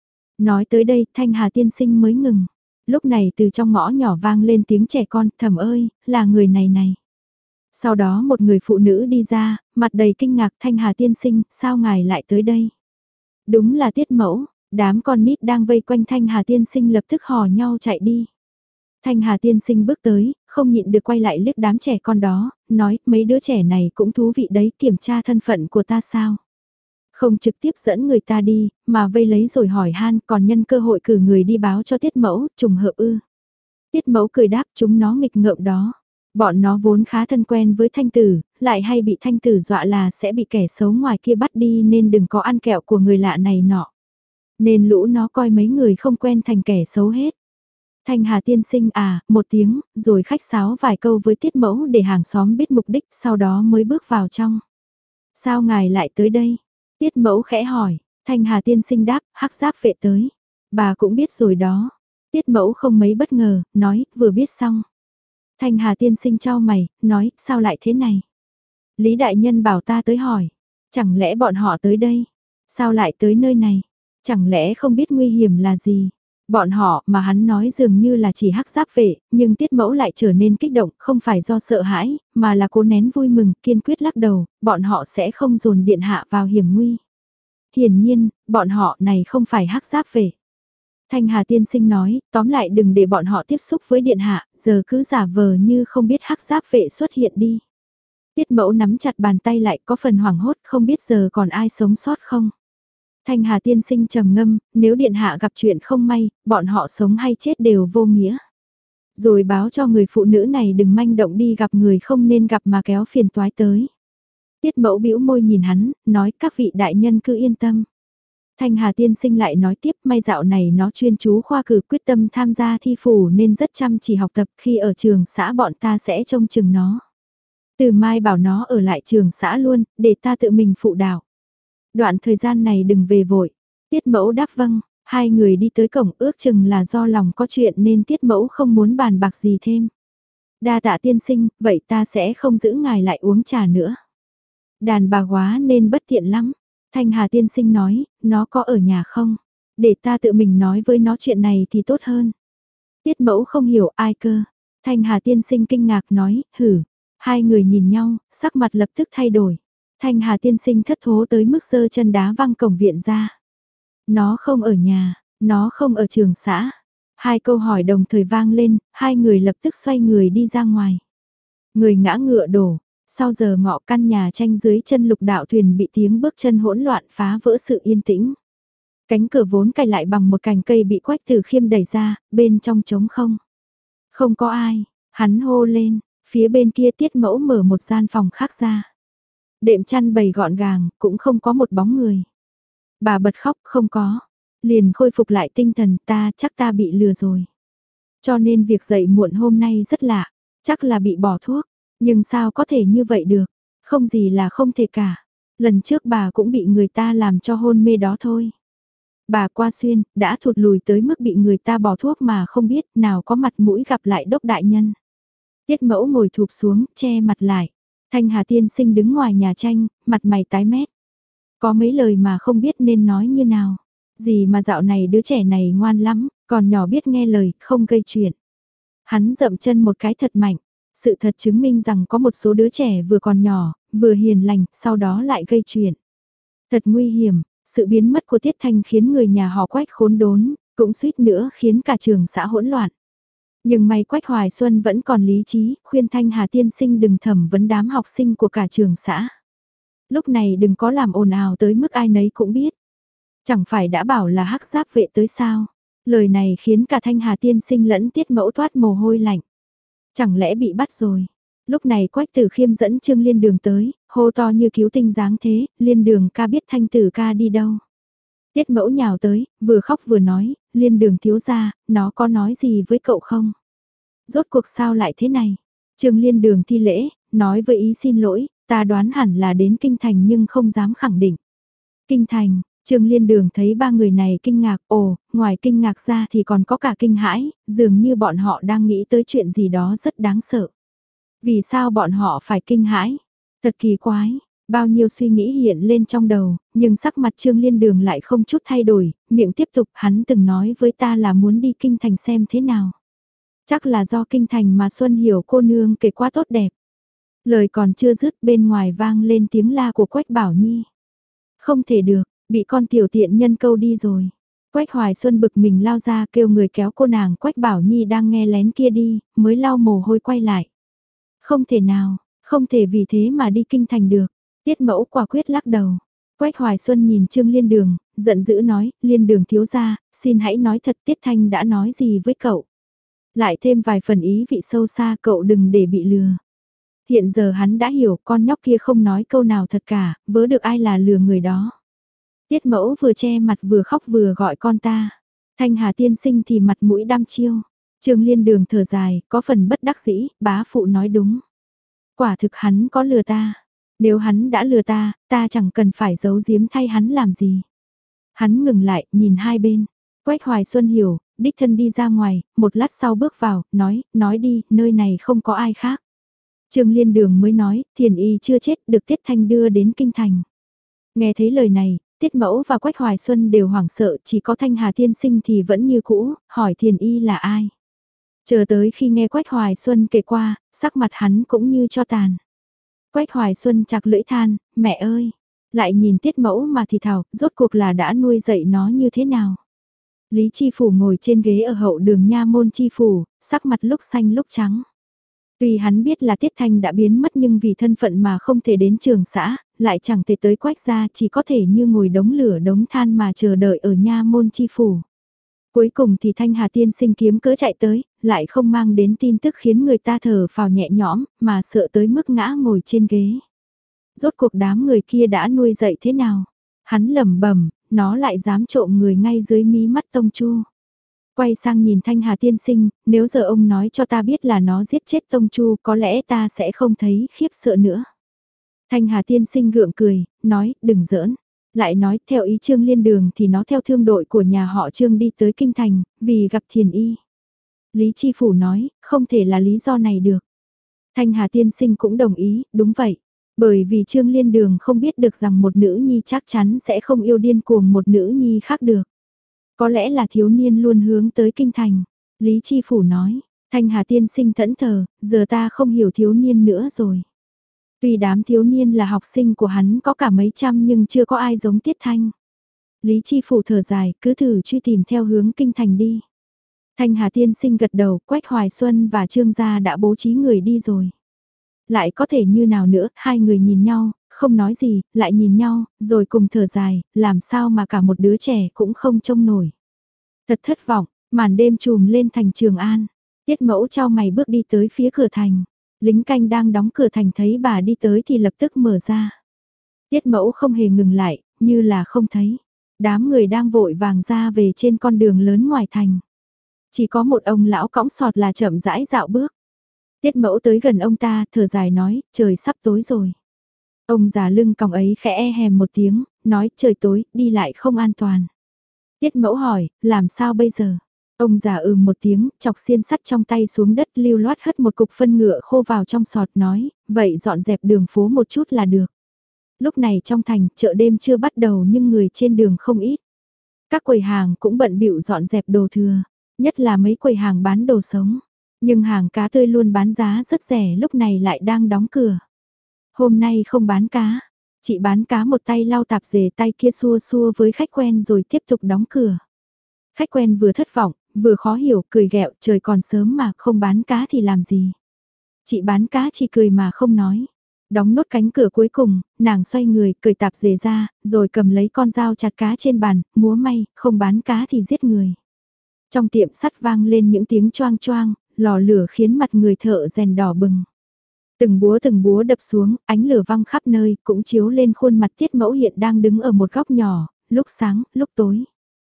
Nói tới đây, Thanh Hà tiên sinh mới ngừng. Lúc này từ trong ngõ nhỏ vang lên tiếng trẻ con, thầm ơi, là người này này. Sau đó một người phụ nữ đi ra, mặt đầy kinh ngạc, Thanh Hà tiên sinh, sao ngài lại tới đây? Đúng là Tiết Mẫu, đám con nít đang vây quanh Thanh Hà tiên sinh lập tức hò nhau chạy đi. Thanh Hà tiên sinh bước tới, không nhịn được quay lại liếc đám trẻ con đó, nói mấy đứa trẻ này cũng thú vị đấy, kiểm tra thân phận của ta sao? Không trực tiếp dẫn người ta đi, mà vây lấy rồi hỏi han, còn nhân cơ hội cử người đi báo cho Tiết Mẫu, trùng hợp ư. Tiết Mẫu cười đáp chúng nó nghịch ngợm đó. Bọn nó vốn khá thân quen với Thanh Tử, lại hay bị Thanh Tử dọa là sẽ bị kẻ xấu ngoài kia bắt đi nên đừng có ăn kẹo của người lạ này nọ. Nên lũ nó coi mấy người không quen thành kẻ xấu hết. Thanh Hà tiên sinh à, một tiếng, rồi khách sáo vài câu với Tiết Mẫu để hàng xóm biết mục đích, sau đó mới bước vào trong. Sao ngài lại tới đây? Tiết Mẫu khẽ hỏi, Thanh Hà tiên sinh đáp, hắc giáp vệ tới. Bà cũng biết rồi đó. Tiết Mẫu không mấy bất ngờ, nói, vừa biết xong. Thanh Hà tiên sinh chau mày, nói, sao lại thế này? Lý đại nhân bảo ta tới hỏi, chẳng lẽ bọn họ tới đây? Sao lại tới nơi này? Chẳng lẽ không biết nguy hiểm là gì? Bọn họ mà hắn nói dường như là chỉ hắc giáp vệ, nhưng Tiết Mẫu lại trở nên kích động, không phải do sợ hãi, mà là cố nén vui mừng, kiên quyết lắc đầu, bọn họ sẽ không dồn điện hạ vào hiểm nguy. Hiển nhiên, bọn họ này không phải hắc giáp vệ. Thanh Hà tiên sinh nói, tóm lại đừng để bọn họ tiếp xúc với điện hạ, giờ cứ giả vờ như không biết hắc giáp vệ xuất hiện đi. Tiết Mẫu nắm chặt bàn tay lại có phần hoảng hốt không biết giờ còn ai sống sót không. Thanh Hà tiên sinh trầm ngâm, nếu điện hạ gặp chuyện không may, bọn họ sống hay chết đều vô nghĩa. Rồi báo cho người phụ nữ này đừng manh động đi gặp người không nên gặp mà kéo phiền toái tới. Tiết Mẫu bĩu môi nhìn hắn, nói các vị đại nhân cứ yên tâm. Thanh Hà tiên sinh lại nói tiếp, may dạo này nó chuyên chú khoa cử quyết tâm tham gia thi phủ nên rất chăm chỉ học tập, khi ở trường xã bọn ta sẽ trông chừng nó. Từ mai bảo nó ở lại trường xã luôn, để ta tự mình phụ đạo. Đoạn thời gian này đừng về vội. Tiết Mẫu đáp vâng, hai người đi tới cổng ước chừng là do lòng có chuyện nên Tiết Mẫu không muốn bàn bạc gì thêm. Đa tạ tiên sinh, vậy ta sẽ không giữ ngài lại uống trà nữa. Đàn bà quá nên bất tiện lắm. Thanh Hà tiên sinh nói, nó có ở nhà không? Để ta tự mình nói với nó chuyện này thì tốt hơn. Tiết Mẫu không hiểu ai cơ. Thanh Hà tiên sinh kinh ngạc nói, hử. Hai người nhìn nhau, sắc mặt lập tức thay đổi. Thanh Hà tiên sinh thất thố tới mức giơ chân đá văng cổng viện ra. Nó không ở nhà, nó không ở trường xã. Hai câu hỏi đồng thời vang lên, hai người lập tức xoay người đi ra ngoài. Người ngã ngựa đổ, sau giờ ngọ căn nhà tranh dưới chân Lục Đạo Thuyền bị tiếng bước chân hỗn loạn phá vỡ sự yên tĩnh. Cánh cửa vốn cài lại bằng một cành cây bị Quách Tử Khiêm đẩy ra, bên trong trống không. Không có ai, hắn hô lên, phía bên kia Tiết Mẫu mở một gian phòng khác ra. Đệm chăn bày gọn gàng, cũng không có một bóng người. Bà bật khóc, không có. Liền khôi phục lại tinh thần, ta chắc ta bị lừa rồi. Cho nên việc dậy muộn hôm nay rất lạ, chắc là bị bỏ thuốc, nhưng sao có thể như vậy được, không gì là không thể cả. Lần trước bà cũng bị người ta làm cho hôn mê đó thôi. Bà Qua Xuyên, đã thụt lùi tới mức bị người ta bỏ thuốc mà không biết, nào có mặt mũi gặp lại đốc đại nhân. Tiết Mẫu ngồi thụp xuống, che mặt lại. Thanh Hà tiên sinh đứng ngoài nhà tranh, mặt mày tái mét. Có mấy lời mà không biết nên nói như nào. Gì mà dạo này đứa trẻ này ngoan lắm, còn nhỏ biết nghe lời, không gây chuyện. Hắn dậm chân một cái thật mạnh. Sự thật chứng minh rằng có một số đứa trẻ vừa còn nhỏ, vừa hiền lành, sau đó lại gây chuyện. Thật nguy hiểm, sự biến mất của Tiết Thanh khiến người nhà họ Quách khốn đốn, cũng suýt nữa khiến cả trường xã hỗn loạn. Nhưng may Quách Hoài Xuân vẫn còn lý trí, khuyên Thanh Hà tiên sinh đừng thẩm vấn đám học sinh của cả trường xã. Lúc này đừng có làm ồn ào tới mức ai nấy cũng biết. Chẳng phải đã bảo là hắc giáp vệ tới sao? Lời này khiến cả Thanh Hà tiên sinh lẫn Tiết Mẫu toát mồ hôi lạnh. Chẳng lẽ bị bắt rồi? Lúc này Quách Tử Khiêm dẫn Trương Liên Đường tới, hô to như cứu tinh dáng thế, Liên Đường ca biết Thanh Tử ca đi đâu. Tiết Mẫu nhào tới, vừa khóc vừa nói, Liên Đường thiếu gia, nó có nói gì với cậu không? Rốt cuộc sao lại thế này? Trương Liên Đường thi lễ, nói với ý xin lỗi, ta đoán hẳn là đến Kinh Thành nhưng không dám khẳng định. Kinh Thành, Trương Liên Đường thấy ba người này kinh ngạc, ồ, ngoài kinh ngạc ra thì còn có cả kinh hãi, dường như bọn họ đang nghĩ tới chuyện gì đó rất đáng sợ. Vì sao bọn họ phải kinh hãi? Thật kỳ quái, bao nhiêu suy nghĩ hiện lên trong đầu, nhưng sắc mặt Trương Liên Đường lại không chút thay đổi, miệng tiếp tục hắn từng nói với ta là muốn đi Kinh Thành xem thế nào. Chắc là do Kinh Thành mà Xuân Hiểu cô nương kể quá tốt đẹp. Lời còn chưa dứt bên ngoài vang lên tiếng la của Quách Bảo Nhi. Không thể được, bị con tiểu tiện nhân câu đi rồi. Quách Hoài Xuân bực mình lao ra kêu người kéo cô nàng Quách Bảo Nhi đang nghe lén kia đi, mới lau mồ hôi quay lại. Không thể nào, không thể vì thế mà đi Kinh Thành được. Tiết Mẫu quả quyết lắc đầu. Quách Hoài Xuân nhìn Trương Liên Đường, giận dữ nói, Liên Đường thiếu gia, xin hãy nói thật Tiết Thanh đã nói gì với cậu. Lại thêm vài phần ý vị sâu xa cậu đừng để bị lừa. Hiện giờ hắn đã hiểu con nhóc kia không nói câu nào thật cả, vớ được ai là lừa người đó. Tiết Mẫu vừa che mặt vừa khóc vừa gọi con ta. Thanh Hà tiên sinh thì mặt mũi đăm chiêu. Trương Liên Đường thở dài, có phần bất đắc dĩ, bá phụ nói đúng. Quả thực hắn có lừa ta. Nếu hắn đã lừa ta, ta chẳng cần phải giấu giếm thay hắn làm gì. Hắn ngừng lại, nhìn hai bên. Quách Hoài Xuân hiểu, đích thân đi ra ngoài, một lát sau bước vào, nói, nói đi, nơi này không có ai khác. Trương Liên Đường mới nói, Thiền Y chưa chết, được Tiết Thanh đưa đến Kinh Thành. Nghe thấy lời này, Tiết Mẫu và Quách Hoài Xuân đều hoảng sợ, chỉ có Thanh Hà tiên sinh thì vẫn như cũ, hỏi Thiền Y là ai. Chờ tới khi nghe Quách Hoài Xuân kể qua, sắc mặt hắn cũng như cho tàn. Quách Hoài Xuân chặt lưỡi than, mẹ ơi, lại nhìn Tiết Mẫu mà thì thào, rốt cuộc là đã nuôi dạy nó như thế nào. Lý Chi Phủ ngồi trên ghế ở hậu đường nha môn Chi Phủ, sắc mặt lúc xanh lúc trắng. Tuy hắn biết là Tiết Thanh đã biến mất nhưng vì thân phận mà không thể đến trường xã, lại chẳng thể tới Quách gia, chỉ có thể như ngồi đống lửa đống than mà chờ đợi ở nha môn Chi Phủ. Cuối cùng thì Thanh Hà tiên sinh kiếm cớ chạy tới, lại không mang đến tin tức khiến người ta thở phào nhẹ nhõm, mà sợ tới mức ngã ngồi trên ghế. Rốt cuộc đám người kia đã nuôi dạy thế nào? Hắn lẩm bẩm, nó lại dám trộm người ngay dưới mí mắt Tông Chu. Quay sang nhìn Thanh Hà tiên sinh, nếu giờ ông nói cho ta biết là nó giết chết Tông Chu, có lẽ ta sẽ không thấy khiếp sợ nữa. Thanh Hà tiên sinh gượng cười, nói, đừng giỡn. Lại nói, theo ý Trương Liên Đường thì nó theo thương đội của nhà họ Trương đi tới Kinh Thành, vì gặp Thiền Y. Lý Chi Phủ nói, không thể là lý do này được. Thanh Hà tiên sinh cũng đồng ý, đúng vậy. Bởi vì Trương Liên Đường không biết được rằng một nữ nhi chắc chắn sẽ không yêu điên cuồng một nữ nhi khác được. Có lẽ là thiếu niên luôn hướng tới Kinh Thành. Lý Chi Phủ nói, Thanh Hà tiên sinh thẫn thờ, giờ ta không hiểu thiếu niên nữa rồi. Tuy đám thiếu niên là học sinh của hắn có cả mấy trăm nhưng chưa có ai giống Tiết Thanh. Lý Chi Phủ thở dài, cứ thử truy tìm theo hướng Kinh Thành đi. Thanh Hà tiên sinh gật đầu, Quách Hoài Xuân và Trương gia đã bố trí người đi rồi. Lại có thể như nào nữa, hai người nhìn nhau, không nói gì, lại nhìn nhau, rồi cùng thở dài, làm sao mà cả một đứa trẻ cũng không trông nổi. Thật thất vọng, màn đêm trùm lên thành Trường An. Tiết Mẫu chau mày bước đi tới phía cửa thành. Lính canh đang đóng cửa thành thấy bà đi tới thì lập tức mở ra. Tiết Mẫu không hề ngừng lại, như là không thấy. Đám người đang vội vàng ra về trên con đường lớn ngoài thành. Chỉ có một ông lão cõng sọt là chậm rãi dạo bước. Tiết Mẫu tới gần ông ta, thở dài nói, trời sắp tối rồi. Ông già lưng còng ấy khẽ e hèm một tiếng, nói trời tối, đi lại không an toàn. Tiết Mẫu hỏi, làm sao bây giờ? Ông già ừ một tiếng, chọc xiên sắt trong tay xuống đất lưu loát hất một cục phân ngựa khô vào trong sọt nói, vậy dọn dẹp đường phố một chút là được. Lúc này trong thành, chợ đêm chưa bắt đầu nhưng người trên đường không ít. Các quầy hàng cũng bận bịu dọn dẹp đồ thừa, nhất là mấy quầy hàng bán đồ sống. Nhưng hàng cá tươi luôn bán giá rất rẻ lúc này lại đang đóng cửa. Hôm nay không bán cá, chị bán cá một tay lau tạp dề tay kia xua xua với khách quen rồi tiếp tục đóng cửa. Khách quen vừa thất vọng, vừa khó hiểu, cười ghẹo trời còn sớm mà không bán cá thì làm gì. Chị bán cá chỉ cười mà không nói. Đóng nốt cánh cửa cuối cùng, nàng xoay người, cởi tạp dề ra, rồi cầm lấy con dao chặt cá trên bàn, múa may, không bán cá thì giết người. Trong tiệm sắt vang lên những tiếng choang choang, lò lửa khiến mặt người thợ rèn đỏ bừng. Từng búa từng búa đập xuống, ánh lửa văng khắp nơi, cũng chiếu lên khuôn mặt Tiết Mẫu hiện đang đứng ở một góc nhỏ, lúc sáng, lúc tối.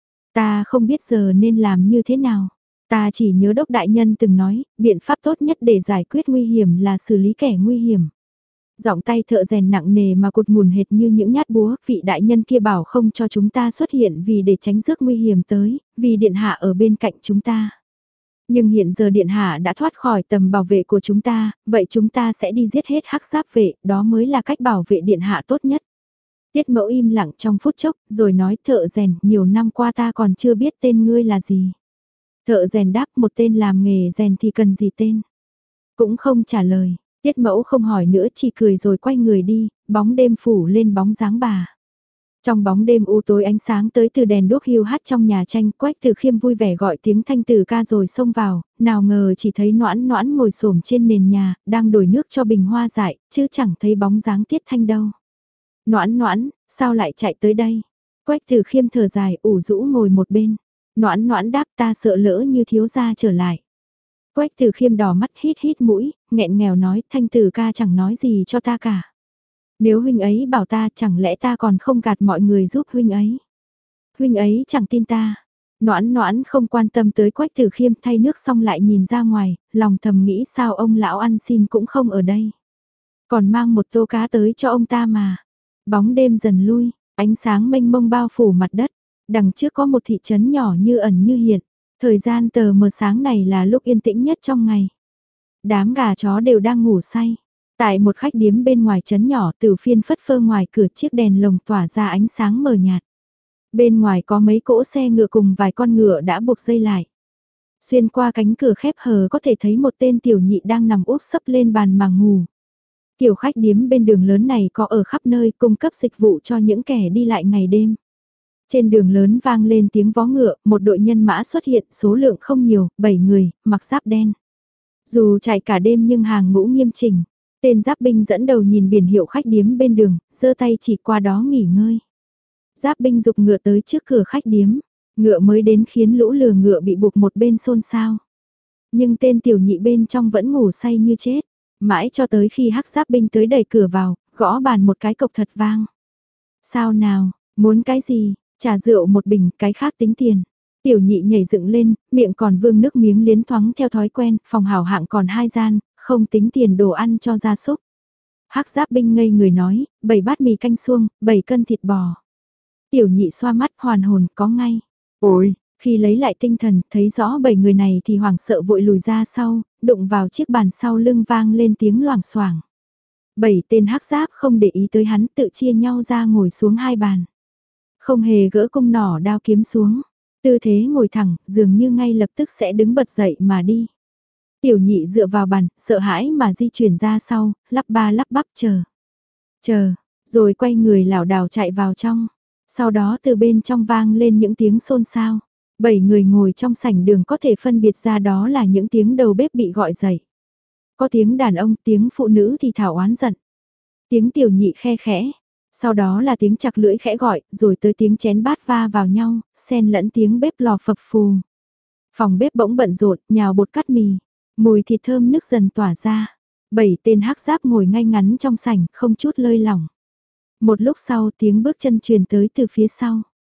Ta không biết giờ nên làm như thế nào. Ta chỉ nhớ Đốc Đại Nhân từng nói, biện pháp tốt nhất để giải quyết nguy hiểm là xử lý kẻ nguy hiểm. Giọng tay thợ rèn nặng nề mà cụt mùn hệt như những nhát búa, vị đại nhân kia bảo không cho chúng ta xuất hiện vì để tránh rước nguy hiểm tới, vì điện hạ ở bên cạnh chúng ta. Nhưng hiện giờ điện hạ đã thoát khỏi tầm bảo vệ của chúng ta, vậy chúng ta sẽ đi giết hết hắc giáp vệ, đó mới là cách bảo vệ điện hạ tốt nhất. Tiết Mẫu im lặng trong phút chốc, rồi nói thợ rèn, nhiều năm qua ta còn chưa biết tên ngươi là gì. Thợ rèn đáp một tên làm nghề rèn thì cần gì tên. Cũng không trả lời. Tiết Mẫu không hỏi nữa chỉ cười rồi quay người đi, bóng đêm phủ lên bóng dáng bà. Trong bóng đêm u tối ánh sáng tới từ đèn đuốc hiu hắt trong nhà tranh, Quách Từ Khiêm vui vẻ gọi tiếng thanh từ ca rồi xông vào, nào ngờ chỉ thấy Noãn Noãn ngồi xổm trên nền nhà, đang đổ nước cho bình hoa dại, chứ chẳng thấy bóng dáng Tiết Thanh đâu. Noãn Noãn, sao lại chạy tới đây? Quách Từ Khiêm thở dài, ủ rũ ngồi một bên. Noãn Noãn đáp ta sợ lỡ như thiếu gia trở lại. Quách Từ Khiêm đỏ mắt hít hít mũi, nghẹn ngào nói Thanh Từ ca chẳng nói gì cho ta cả. Nếu huynh ấy bảo ta chẳng lẽ ta còn không gạt mọi người giúp huynh ấy. Huynh ấy chẳng tin ta. Noãn Noãn không quan tâm tới Quách Từ Khiêm thay nước xong lại nhìn ra ngoài, lòng thầm nghĩ sao ông lão ăn xin cũng không ở đây. Còn mang một tô cá tới cho ông ta mà. Bóng đêm dần lui, ánh sáng mênh mông bao phủ mặt đất. Đằng trước có một thị trấn nhỏ như ẩn như hiện. Thời gian tờ mờ sáng này là lúc yên tĩnh nhất trong ngày. Đám gà chó đều đang ngủ say. Tại một khách điếm bên ngoài trấn nhỏ Từ Phiên phất phơ ngoài cửa chiếc đèn lồng tỏa ra ánh sáng mờ nhạt. Bên ngoài có mấy cỗ xe ngựa cùng vài con ngựa đã buộc dây lại. Xuyên qua cánh cửa khép hờ có thể thấy một tên tiểu nhị đang nằm úp sấp lên bàn mà ngủ. Kiểu khách điếm bên đường lớn này có ở khắp nơi cung cấp dịch vụ cho những kẻ đi lại ngày đêm. Trên đường lớn vang lên tiếng vó ngựa, một đội nhân mã xuất hiện, số lượng không nhiều, bảy người, mặc giáp đen. Dù chạy cả đêm nhưng hàng ngũ nghiêm chỉnh. Tên giáp binh dẫn đầu nhìn biển hiệu khách điếm bên đường, giơ tay chỉ qua đó nghỉ ngơi. Giáp binh dục ngựa tới trước cửa khách điếm, ngựa mới đến khiến lũ lừa ngựa bị buộc một bên xôn xao. Nhưng tên tiểu nhị bên trong vẫn ngủ say như chết, mãi cho tới khi hắc giáp binh tới đẩy cửa vào, gõ bàn một cái cộc thật vang. Sao nào, muốn cái gì, trà rượu một bình, cái khác tính tiền. Tiểu nhị nhảy dựng lên, miệng còn vương nước miếng liến thoáng theo thói quen, phòng hảo hạng còn hai gian, không tính tiền đồ ăn cho gia súc. Hắc giáp binh ngây người nói, bảy bát mì canh suông, bảy cân thịt bò. Tiểu nhị xoa mắt hoàn hồn, có ngay. Ôi, khi lấy lại tinh thần, thấy rõ bảy người này thì hoảng sợ vội lùi ra sau, đụng vào chiếc bàn sau lưng vang lên tiếng loảng xoảng. Bảy tên hắc giáp không để ý tới hắn tự chia nhau ra ngồi xuống hai bàn. Không hề gỡ cung nỏ đao kiếm xuống. Tư thế ngồi thẳng, dường như ngay lập tức sẽ đứng bật dậy mà đi. Tiểu nhị dựa vào bàn, sợ hãi mà di chuyển ra sau, lắp ba lắp bắp chờ. Chờ, rồi quay người lảo đảo chạy vào trong. Sau đó từ bên trong vang lên những tiếng xôn xao. Bảy người ngồi trong sảnh đường có thể phân biệt ra đó là những tiếng đầu bếp bị gọi dậy. Có tiếng đàn ông, tiếng phụ nữ thì thảo oán giận. Tiếng tiểu nhị khe khẽ. Sau đó là tiếng chặt lưỡi khẽ gọi, rồi tới tiếng chén bát va vào nhau, xen lẫn tiếng bếp lò phập phù. Phòng bếp bỗng bận rộn, nhào bột cắt mì. Mùi thịt thơm nức dần tỏa ra. Bảy tên hắc giáp ngồi ngay ngắn trong sảnh, không chút lơi lỏng. Một lúc sau tiếng bước chân truyền tới từ phía sau.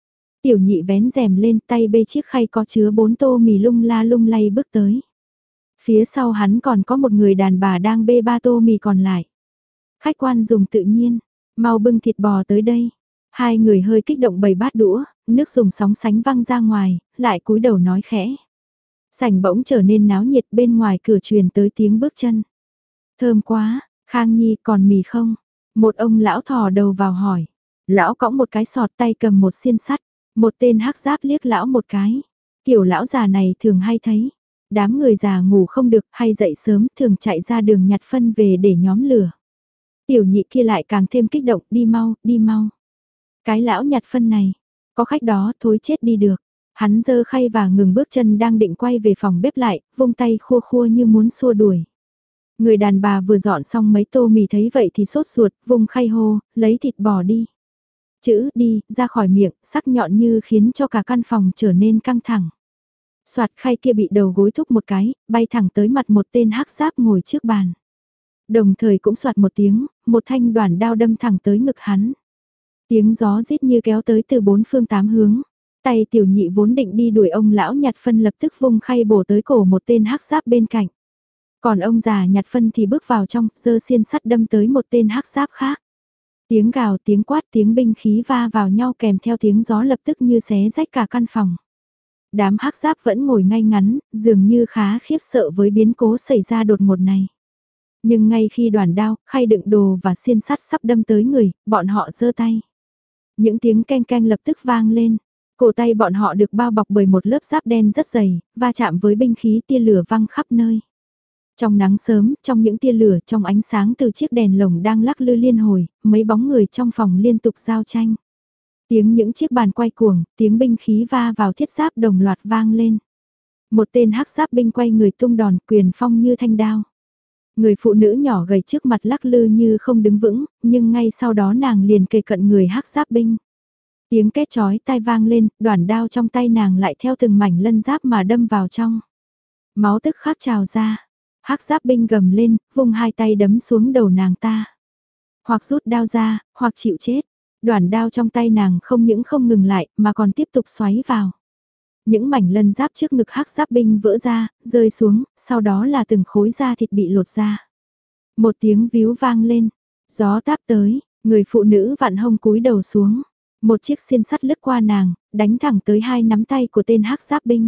Tiểu nhị vén rèm lên, tay bê chiếc khay có chứa bốn tô mì lung la lung lay bước tới. Phía sau hắn còn có một người đàn bà đang bê ba tô mì còn lại. Khách quan dùng tự nhiên, mau bưng thịt bò tới đây. Hai người hơi kích động bày bát đũa, nước dùng sóng sánh văng ra ngoài, lại cúi đầu nói khẽ. Sảnh bỗng trở nên náo nhiệt, bên ngoài cửa truyền tới tiếng bước chân. Thơm quá, Khang Nhi còn mì không? Một ông lão thò đầu vào hỏi. Lão cõng một cái sọt, tay cầm một xiên sắt. Một tên hắc giáp liếc lão một cái. Kiểu lão già này thường hay thấy. Đám người già ngủ không được hay dậy sớm thường chạy ra đường nhặt phân về để nhóm lửa. Tiểu nhị kia lại càng thêm kích động, đi mau, đi mau. Cái lão nhặt phân này, có khách đó thối chết đi được. Hắn giơ khay và ngừng bước chân đang định quay về phòng bếp lại, vung tay khua khua như muốn xua đuổi. Người đàn bà vừa dọn xong mấy tô mì thấy vậy thì sốt ruột, vung khay hô, lấy thịt bò đi. Chữ đi, ra khỏi miệng, sắc nhọn như khiến cho cả căn phòng trở nên căng thẳng. Soạt khay kia bị đầu gối thúc một cái, bay thẳng tới mặt một tên hắc giáp ngồi trước bàn. Đồng thời cũng soạt một tiếng, một thanh đoản đao đâm thẳng tới ngực hắn. Tiếng gió rít như kéo tới từ bốn phương tám hướng. Tay tiểu nhị vốn định đi đuổi ông lão nhặt phân lập tức vung khay bổ tới cổ một tên hắc giáp bên cạnh. Còn ông già nhặt phân thì bước vào trong, giơ xiên sắt đâm tới một tên hắc giáp khác. Tiếng gào, tiếng quát, tiếng binh khí va vào nhau kèm theo tiếng gió lập tức như xé rách cả căn phòng. Đám hắc giáp vẫn ngồi ngay ngắn, dường như khá khiếp sợ với biến cố xảy ra đột ngột này. Nhưng ngay khi đoàn đao, khay đựng đồ và xiên sắt sắp đâm tới người, bọn họ giơ tay. Những tiếng keng keng lập tức vang lên. Cổ tay bọn họ được bao bọc bởi một lớp giáp đen rất dày, va chạm với binh khí tia lửa văng khắp nơi. Trong nắng sớm, trong những tia lửa, trong ánh sáng từ chiếc đèn lồng đang lắc lư liên hồi, mấy bóng người trong phòng liên tục giao tranh. Tiếng những chiếc bàn quay cuồng, tiếng binh khí va vào thiết giáp đồng loạt vang lên. Một tên hắc giáp binh quay người tung đòn, quyền phong như thanh đao. Người phụ nữ nhỏ gầy trước mặt lắc lư như không đứng vững, nhưng ngay sau đó nàng liền kề cận người hắc giáp binh. Tiếng két chói tai vang lên, đoản đao trong tay nàng lại theo từng mảnh lân giáp mà đâm vào trong. Máu tức khắc trào ra, hắc giáp binh gầm lên, vung hai tay đấm xuống đầu nàng ta. Hoặc rút đao ra, hoặc chịu chết. Đoản đao trong tay nàng không những không ngừng lại mà còn tiếp tục xoáy vào. Những mảnh lân giáp trước ngực hắc giáp binh vỡ ra, rơi xuống, sau đó là từng khối da thịt bị lột ra. Một tiếng víu vang lên, gió táp tới, người phụ nữ vặn hông cúi đầu xuống. Một chiếc xiên sắt lướt qua nàng, đánh thẳng tới hai nắm tay của tên hắc giáp binh.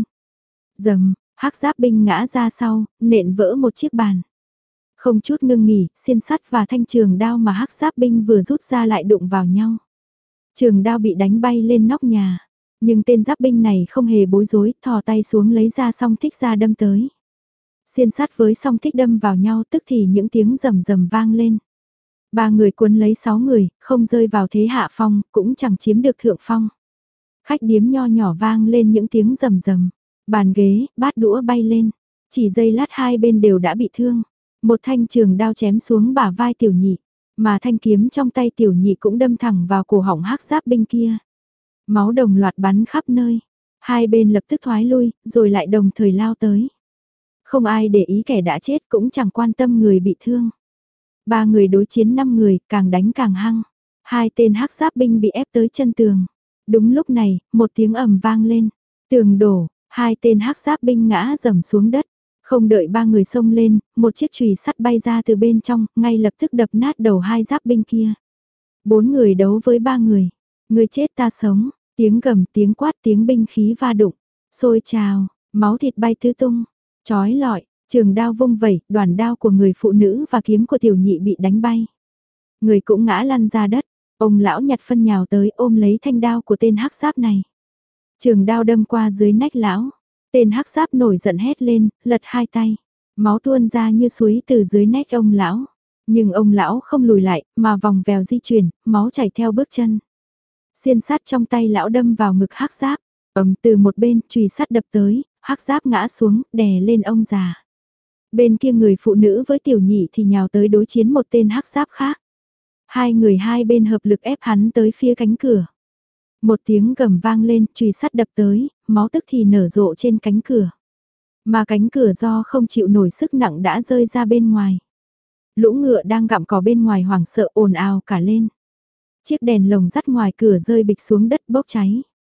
Dầm, hắc giáp binh ngã ra sau, nện vỡ một chiếc bàn. Không chút ngưng nghỉ, xiên sắt và thanh trường đao mà hắc giáp binh vừa rút ra lại đụng vào nhau. Trường đao bị đánh bay lên nóc nhà. Nhưng tên giáp binh này không hề bối rối, thò tay xuống lấy ra song thích ra đâm tới. Xiên sắt với song thích đâm vào nhau tức thì những tiếng rầm rầm vang lên. Ba người cuốn lấy sáu người, không rơi vào thế hạ phong, cũng chẳng chiếm được thượng phong. Khách điếm nho nhỏ vang lên những tiếng rầm rầm. Bàn ghế, bát đũa bay lên. Chỉ giây lát hai bên đều đã bị thương. Một thanh trường đao chém xuống bả vai tiểu nhị. Mà thanh kiếm trong tay tiểu nhị cũng đâm thẳng vào cổ họng hắc giáp binh kia. Máu đồng loạt bắn khắp nơi. Hai bên lập tức thoái lui, rồi lại đồng thời lao tới. Không ai để ý kẻ đã chết cũng chẳng quan tâm người bị thương. Ba người đối chiến năm người, càng đánh càng hăng. Hai tên hắc giáp binh bị ép tới chân tường. Đúng lúc này, một tiếng ầm vang lên. Tường đổ, hai tên hắc giáp binh ngã rầm xuống đất. Không đợi ba người xông lên, một chiếc chùy sắt bay ra từ bên trong, ngay lập tức đập nát đầu hai giáp binh kia. Bốn người đấu với ba người. Người chết ta sống, tiếng gầm, tiếng quát, tiếng binh khí va đụng. Xôi trào, máu thịt bay tứ tung. Chói lọi, trường đao vung vẩy, đoàn đao của người phụ nữ và kiếm của tiểu nhị bị đánh bay. Người cũng ngã lăn ra đất. Ông lão nhặt phân nhào tới ôm lấy thanh đao của tên hắc giáp này. Trường đao đâm qua dưới nách lão. Tên hắc giáp nổi giận hét lên, lật hai tay. Máu tuôn ra như suối từ dưới nách ông lão. Nhưng ông lão không lùi lại, mà vòng vèo di chuyển, máu chảy theo bước chân. Xiên sắt trong tay lão đâm vào ngực hắc giáp. Ầm, từ một bên, chùy sắt đập tới, hắc giáp ngã xuống, đè lên ông già. Bên kia người phụ nữ với tiểu nhị thì nhào tới đối chiến một tên hắc giáp khác. Hai người hai bên hợp lực ép hắn tới phía cánh cửa. Một tiếng gầm vang lên, chùy sắt đập tới, máu tức thì nở rộ trên cánh cửa. Mà cánh cửa do không chịu nổi sức nặng đã rơi ra bên ngoài. Lũ ngựa đang gặm cỏ bên ngoài hoảng sợ ồn ào cả lên. Chiếc đèn lồng dắt ngoài cửa rơi bịch xuống đất bốc cháy.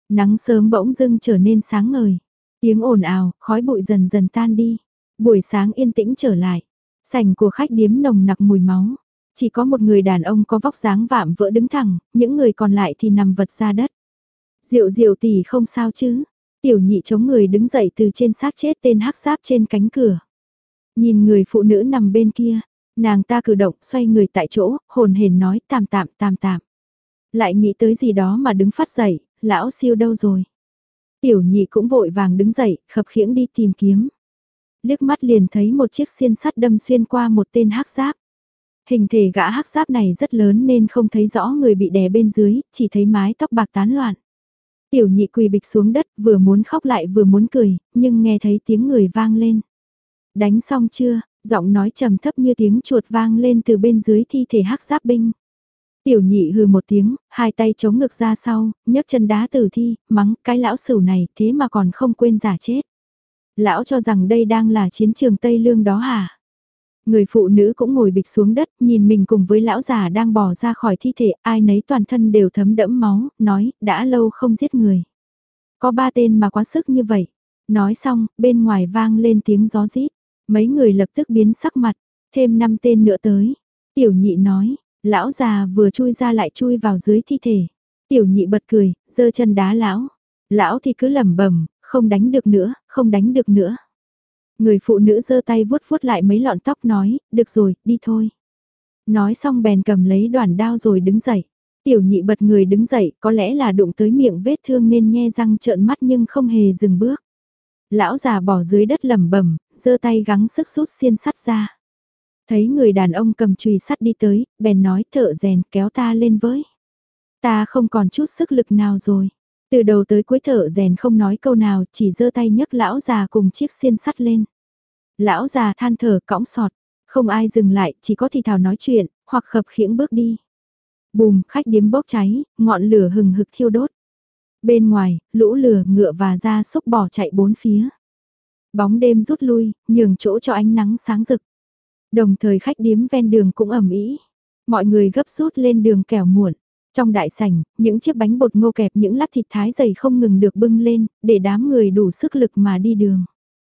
Nắng sớm bỗng dưng trở nên sáng ngời. Tiếng ồn ào, khói bụi dần dần tan đi. Buổi sáng yên tĩnh trở lại. Sảnh của khách điếm nồng nặc mùi máu. Chỉ có một người đàn ông có vóc dáng vạm vỡ đứng thẳng, những người còn lại thì nằm vật ra đất. Diệu diệu tỷ không sao chứ? Tiểu nhị chống người đứng dậy từ trên xác chết tên hắc giáp trên cánh cửa. Nhìn người phụ nữ nằm bên kia, nàng ta cử động xoay người tại chỗ, hồn hển nói tạm tạm tạm tạm. Lại nghĩ tới gì đó mà đứng phát dậy, lão siêu đâu rồi? Tiểu nhị cũng vội vàng đứng dậy, khập khiễng đi tìm kiếm. Liếc mắt liền thấy một chiếc xiên sắt đâm xuyên qua một tên hắc giáp. Hình thể gã hắc giáp này rất lớn nên không thấy rõ người bị đè bên dưới, chỉ thấy mái tóc bạc tán loạn. Tiểu nhị quỳ bịch xuống đất, vừa muốn khóc lại vừa muốn cười, nhưng nghe thấy tiếng người vang lên. Đánh xong chưa? Giọng nói trầm thấp như tiếng chuột vang lên từ bên dưới thi thể hắc giáp binh. Tiểu nhị hừ một tiếng, hai tay chống ngực ra sau, nhấc chân đá tử thi, mắng cái lão sửu này thế mà còn không quên giả chết. Lão cho rằng đây đang là chiến trường Tây Lương đó hả? Người phụ nữ cũng ngồi bịch xuống đất, nhìn mình cùng với lão già đang bò ra khỏi thi thể, ai nấy toàn thân đều thấm đẫm máu, nói, đã lâu không giết người. Có ba tên mà quá sức như vậy. Nói xong, bên ngoài vang lên tiếng gió rít. Mấy người lập tức biến sắc mặt, thêm năm tên nữa tới. Tiểu nhị nói, lão già vừa chui ra lại chui vào dưới thi thể. Tiểu nhị bật cười, giơ chân đá lão. Lão thì cứ lẩm bẩm, không đánh được nữa, không đánh được nữa. Người phụ nữ giơ tay vuốt vuốt lại mấy lọn tóc nói, được rồi, đi thôi. Nói xong bèn cầm lấy đoàn đao rồi đứng dậy. Tiểu nhị bật người đứng dậy, có lẽ là đụng tới miệng vết thương nên nhe răng trợn mắt nhưng không hề dừng bước. Lão già bỏ dưới đất lẩm bẩm, giơ tay gắng sức rút xiên sắt ra. Thấy người đàn ông cầm chùy sắt đi tới, bèn nói thợ rèn kéo ta lên với. Ta không còn chút sức lực nào rồi. Từ đầu tới cuối thợ rèn không nói câu nào, chỉ giơ tay nhấc lão già cùng chiếc xiên sắt lên. Lão già than thở cõng sọt, không ai dừng lại, chỉ có thì thào nói chuyện, hoặc khập khiễng bước đi. Bùm, khách điếm bốc cháy, ngọn lửa hừng hực thiêu đốt. Bên ngoài, lũ lửa, ngựa và gia súc bỏ chạy bốn phía. Bóng đêm rút lui, nhường chỗ cho ánh nắng sáng rực. Đồng thời khách điếm ven đường cũng ẩm ĩ. Mọi người gấp rút lên đường kẻo muộn. Trong đại sảnh, những chiếc bánh bột ngô kẹp những lát thịt thái dày không ngừng được bưng lên, để đám người đủ sức lực mà đi đường.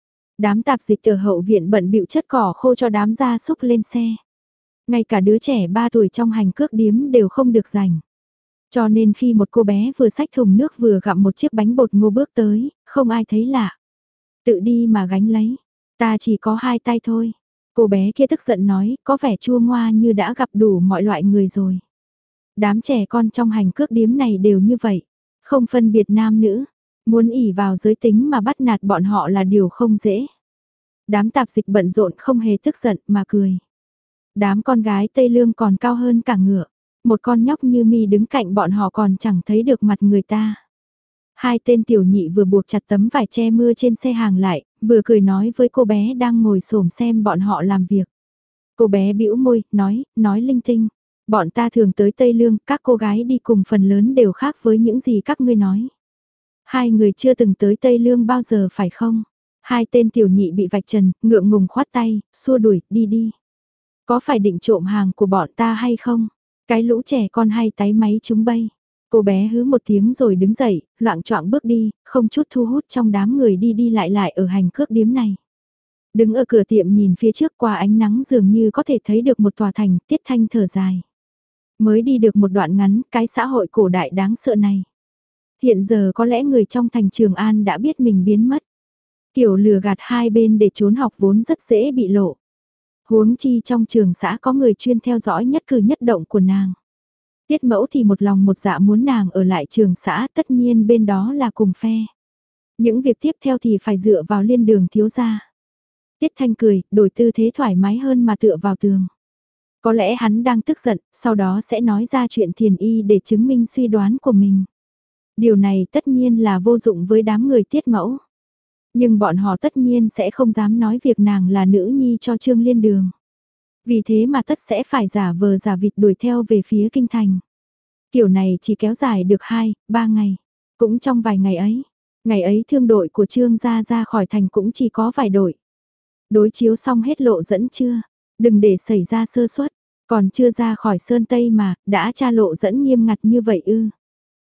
Đám tạp dịch ở hậu viện bận bịu chất cỏ khô cho đám gia súc lên xe. Ngay cả đứa trẻ ba tuổi trong hành cước điếm đều không được rảnh. Cho nên khi một cô bé vừa xách thùng nước vừa gặm một chiếc bánh bột ngô bước tới, không ai thấy lạ. Tự đi mà gánh lấy, ta chỉ có hai tay thôi. Cô bé kia tức giận nói, có vẻ chua ngoa như đã gặp đủ mọi loại người rồi. Đám trẻ con trong hành cước điếm này đều như vậy, không phân biệt nam nữ, muốn ỉ vào giới tính mà bắt nạt bọn họ là điều không dễ. Đám tạp dịch bận rộn không hề tức giận mà cười. Đám con gái Tây Lương còn cao hơn cả ngựa, một con nhóc như mi đứng cạnh bọn họ còn chẳng thấy được mặt người ta. Hai tên tiểu nhị vừa buộc chặt tấm vải che mưa trên xe hàng lại, vừa cười nói với cô bé đang ngồi xổm xem bọn họ làm việc. Cô bé bĩu môi, nói, nói linh tinh. Bọn ta thường tới Tây Lương, các cô gái đi cùng phần lớn đều khác với những gì các ngươi nói. Hai người chưa từng tới Tây Lương bao giờ phải không? Hai tên tiểu nhị bị vạch trần, ngượng ngùng khoát tay, xua đuổi, đi đi. Có phải định trộm hàng của bọn ta hay không? Cái lũ trẻ con hay táy máy chúng bay. Cô bé hứ một tiếng rồi đứng dậy, loạng choạng bước đi, không chút thu hút trong đám người đi đi lại lại ở hành cước điếm này. Đứng ở cửa tiệm nhìn phía trước qua ánh nắng dường như có thể thấy được một tòa thành, Tiết Thanh thở dài. Mới đi được một đoạn ngắn, cái xã hội cổ đại đáng sợ này. Hiện giờ có lẽ người trong thành Trường An đã biết mình biến mất. Kiểu lừa gạt hai bên để trốn học vốn rất dễ bị lộ. Huống chi trong trường xã có người chuyên theo dõi nhất cử nhất động của nàng. Tiết Mẫu thì một lòng một dạ muốn nàng ở lại trường xã, tất nhiên bên đó là cùng phe. Những việc tiếp theo thì phải dựa vào Liên Đường thiếu gia. Tiết Thanh cười, đổi tư thế thoải mái hơn mà tựa vào tường. Có lẽ hắn đang tức giận, sau đó sẽ nói ra chuyện thiền y để chứng minh suy đoán của mình. Điều này tất nhiên là vô dụng với đám người Tiết Mẫu. Nhưng bọn họ tất nhiên sẽ không dám nói việc nàng là nữ nhi cho Trương Liên Đường. Vì thế mà tất sẽ phải giả vờ giả vịt đuổi theo về phía kinh thành. Kiểu này chỉ kéo dài được hai, ba ngày. Cũng trong vài ngày ấy, ngày ấy thương đội của Trương gia ra khỏi thành cũng chỉ có vài đội. Đối chiếu xong hết lộ dẫn chưa? Đừng để xảy ra sơ suất, còn chưa ra khỏi Sơn Tây mà, đã tra lộ dẫn nghiêm ngặt như vậy ư.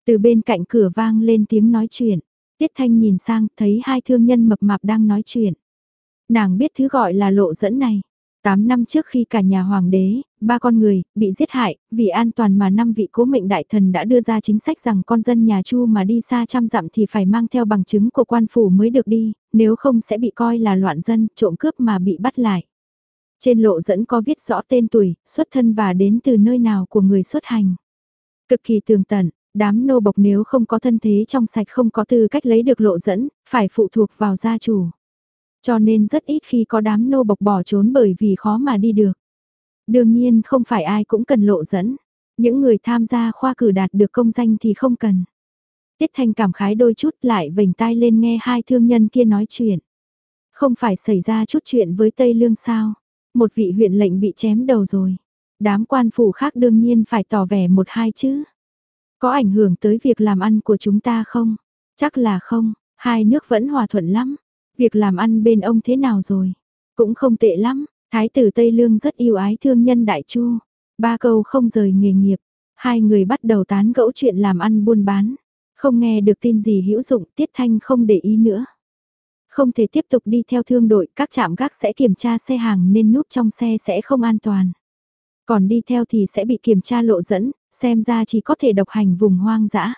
Từ bên cạnh cửa vang lên tiếng nói chuyện. Tiết Thanh nhìn sang, thấy hai thương nhân mập mạp đang nói chuyện. Nàng biết thứ gọi là lộ dẫn này. Tám năm trước khi cả nhà hoàng đế, ba con người, bị giết hại, vì an toàn mà năm vị cố mệnh đại thần đã đưa ra chính sách rằng con dân nhà Chu mà đi xa trăm dặm thì phải mang theo bằng chứng của quan phủ mới được đi, nếu không sẽ bị coi là loạn dân, trộm cướp mà bị bắt lại. Trên lộ dẫn có viết rõ tên tuổi, xuất thân và đến từ nơi nào của người xuất hành. Cực kỳ tường tận, đám nô bộc nếu không có thân thế trong sạch không có tư cách lấy được lộ dẫn, phải phụ thuộc vào gia chủ. Cho nên rất ít khi có đám nô bộc bỏ trốn bởi vì khó mà đi được. Đương nhiên không phải ai cũng cần lộ dẫn. Những người tham gia khoa cử đạt được công danh thì không cần. Tiết Thanh cảm khái đôi chút lại vểnh tai lên nghe hai thương nhân kia nói chuyện. Không phải xảy ra chút chuyện với Tây Lương sao? Một vị huyện lệnh bị chém đầu rồi. Đám quan phủ khác đương nhiên phải tỏ vẻ một hai chứ. Có ảnh hưởng tới việc làm ăn của chúng ta không? Chắc là không, hai nước vẫn hòa thuận lắm. Việc làm ăn bên ông thế nào rồi? Cũng không tệ lắm, Thái tử Tây Lương rất yêu ái thương nhân Đại Chu. Ba câu không rời nghề nghiệp, hai người bắt đầu tán gẫu chuyện làm ăn buôn bán. Không nghe được tin gì hữu dụng, Tiết Thanh không để ý nữa. Không thể tiếp tục đi theo thương đội, các trạm gác sẽ kiểm tra xe hàng nên núp trong xe sẽ không an toàn. Còn đi theo thì sẽ bị kiểm tra lộ dẫn, xem ra chỉ có thể độc hành vùng hoang dã.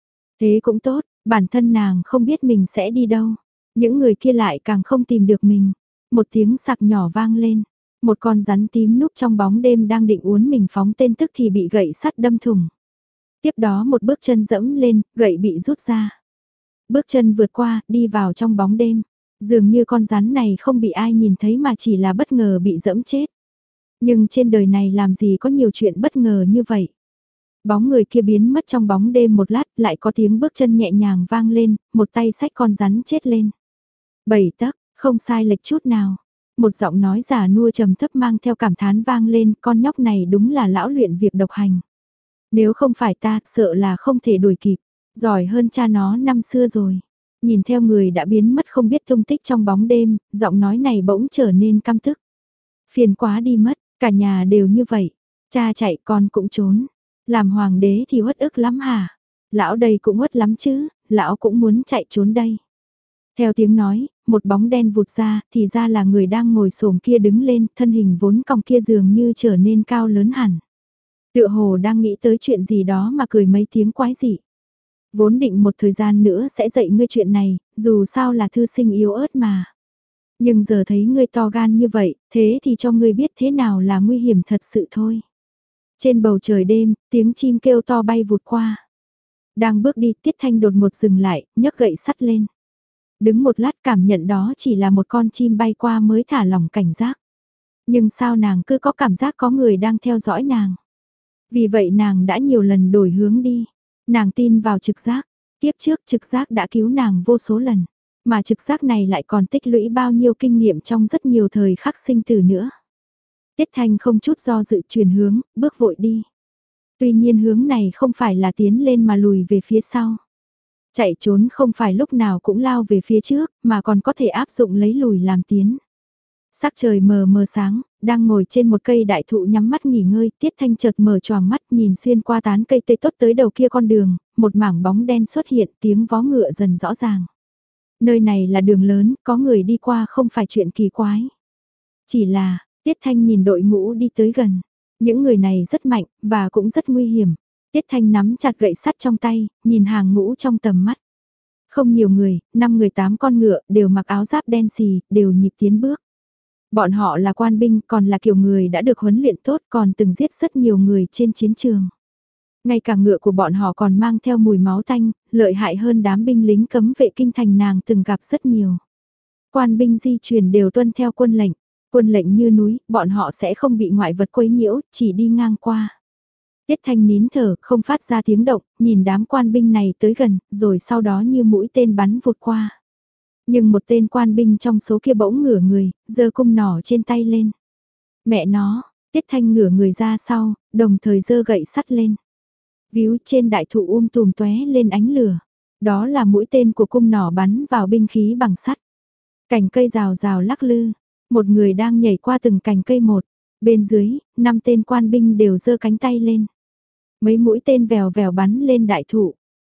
Thế cũng tốt, bản thân nàng không biết mình sẽ đi đâu. Những người kia lại càng không tìm được mình. Một tiếng sặc nhỏ vang lên. Một con rắn tím núp trong bóng đêm đang định uốn mình phóng tên tức thì bị gậy sắt đâm thủng. Tiếp đó một bước chân dẫm lên, gậy bị rút ra. Bước chân vượt qua, đi vào trong bóng đêm. Dường như con rắn này không bị ai nhìn thấy mà chỉ là bất ngờ bị dẫm chết. Nhưng trên đời này làm gì có nhiều chuyện bất ngờ như vậy. Bóng người kia biến mất trong bóng đêm một lát, lại có tiếng bước chân nhẹ nhàng vang lên, một tay xách con rắn chết lên. Bảy tấc, không sai lệch chút nào. Một giọng nói giả nua trầm thấp mang theo cảm thán vang lên, con nhóc này đúng là lão luyện việc độc hành. Nếu không phải ta, sợ là không thể đuổi kịp, giỏi hơn cha nó năm xưa rồi. Nhìn theo người đã biến mất không biết tung tích trong bóng đêm, giọng nói này bỗng trở nên căm tức. Phiền quá đi mất, cả nhà đều như vậy. Cha chạy con cũng trốn. Làm hoàng đế thì uất ức lắm hả? Lão đây cũng uất lắm chứ, lão cũng muốn chạy trốn đây. Theo tiếng nói, một bóng đen vụt ra, thì ra là người đang ngồi xổm kia đứng lên, thân hình vốn còng kia dường như trở nên cao lớn hẳn. Tựa hồ đang nghĩ tới chuyện gì đó mà cười mấy tiếng quái dị. Vốn định một thời gian nữa sẽ dạy ngươi chuyện này, dù sao là thư sinh yếu ớt mà. Nhưng giờ thấy ngươi to gan như vậy, thế thì cho ngươi biết thế nào là nguy hiểm thật sự thôi. Trên bầu trời đêm, tiếng chim kêu to bay vụt qua. Đang bước đi, Tiết Thanh đột ngột dừng lại, nhấc gậy sắt lên. Đứng một lát cảm nhận đó chỉ là một con chim bay qua mới thả lỏng cảnh giác. Nhưng sao nàng cứ có cảm giác có người đang theo dõi nàng. Vì vậy nàng đã nhiều lần đổi hướng đi. Nàng tin vào trực giác. Tiếp trước trực giác đã cứu nàng vô số lần. Mà trực giác này lại còn tích lũy bao nhiêu kinh nghiệm trong rất nhiều thời khắc sinh tử nữa. Tiết Thanh không chút do dự chuyển hướng, bước vội đi. Tuy nhiên hướng này không phải là tiến lên mà lùi về phía sau. Chạy trốn không phải lúc nào cũng lao về phía trước, mà còn có thể áp dụng lấy lùi làm tiến. Sắc trời mờ mờ sáng, đang ngồi trên một cây đại thụ nhắm mắt nghỉ ngơi, Tiết Thanh chợt mở choàng mắt nhìn xuyên qua tán cây tây tốt tới đầu kia con đường, một mảng bóng đen xuất hiện, tiếng vó ngựa dần rõ ràng. Nơi này là đường lớn, có người đi qua không phải chuyện kỳ quái. Chỉ là, Tiết Thanh nhìn đội ngũ đi tới gần. Những người này rất mạnh, và cũng rất nguy hiểm. Tiết Thanh nắm chặt gậy sắt trong tay, nhìn hàng ngũ trong tầm mắt. Không nhiều người, năm người tám con ngựa, đều mặc áo giáp đen xì, đều nhịp tiến bước. Bọn họ là quan binh, còn là kiểu người đã được huấn luyện tốt, còn từng giết rất nhiều người trên chiến trường. Ngay cả ngựa của bọn họ còn mang theo mùi máu tanh, lợi hại hơn đám binh lính cấm vệ kinh thành nàng từng gặp rất nhiều. Quan binh di chuyển đều tuân theo quân lệnh. Quân lệnh như núi, bọn họ sẽ không bị ngoại vật quấy nhiễu, chỉ đi ngang qua. Tiết Thanh nín thở, không phát ra tiếng động, nhìn đám quan binh này tới gần, rồi sau đó như mũi tên bắn vụt qua. Nhưng một tên quan binh trong số kia bỗng ngửa người, giơ cung nỏ trên tay lên. Mẹ nó, Tiết Thanh ngửa người ra sau, đồng thời giơ gậy sắt lên. Víu trên đại thụ um tùm tóe lên ánh lửa. Đó là mũi tên của cung nỏ bắn vào binh khí bằng sắt. Cành cây rào rào lắc lư. Một người đang nhảy qua từng cành cây một. Bên dưới, năm tên quan binh đều giơ cánh tay lên. Mấy mũi tên vèo vèo bắn lên đại thụ.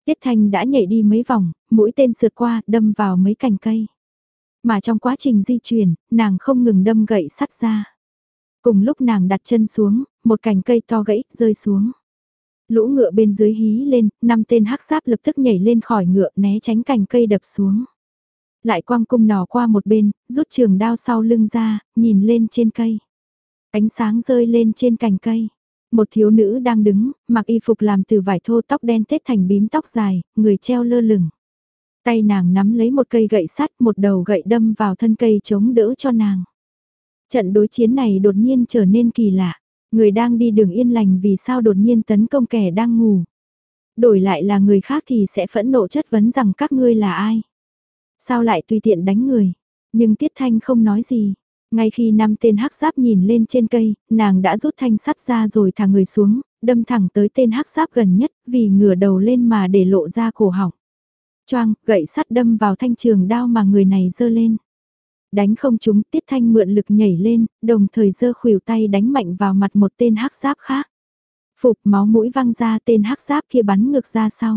Tiết Thanh đã nhảy đi mấy vòng, mũi tên sượt qua, đâm vào mấy cành cây. Mà trong quá trình di chuyển, nàng không ngừng đâm gậy sắt ra. Cùng lúc nàng đặt chân xuống, một cành cây to gãy, rơi xuống. Lũ ngựa bên dưới hí lên, năm tên hắc giáp lập tức nhảy lên khỏi ngựa né tránh cành cây đập xuống. Lại quăng cung nỏ qua một bên, rút trường đao sau lưng ra, nhìn lên trên cây. Ánh sáng rơi lên trên cành cây. Một thiếu nữ đang đứng, mặc y phục làm từ vải thô, tóc đen tết thành bím tóc dài, người treo lơ lửng. Tay nàng nắm lấy một cây gậy sắt, một đầu gậy đâm vào thân cây chống đỡ cho nàng. Trận đối chiến này đột nhiên trở nên kỳ lạ. Người đang đi đường yên lành vì sao đột nhiên tấn công kẻ đang ngủ. Đổi lại là người khác thì sẽ phẫn nộ chất vấn rằng các ngươi là ai. Sao lại tùy tiện đánh người. Nhưng Tiết Thanh không nói gì. Ngay khi năm tên hắc giáp nhìn lên trên cây, nàng đã rút thanh sắt ra rồi thả người xuống, đâm thẳng tới tên hắc giáp gần nhất vì ngửa đầu lên mà để lộ ra cổ họng. Choang, gậy sắt đâm vào thanh trường đao mà người này giơ lên. Đánh không trúng, Tiết Thanh mượn lực nhảy lên, đồng thời giơ khuỷu tay đánh mạnh vào mặt một tên hắc giáp khác. Phục, máu mũi văng ra, tên hắc giáp kia bắn ngược ra sau.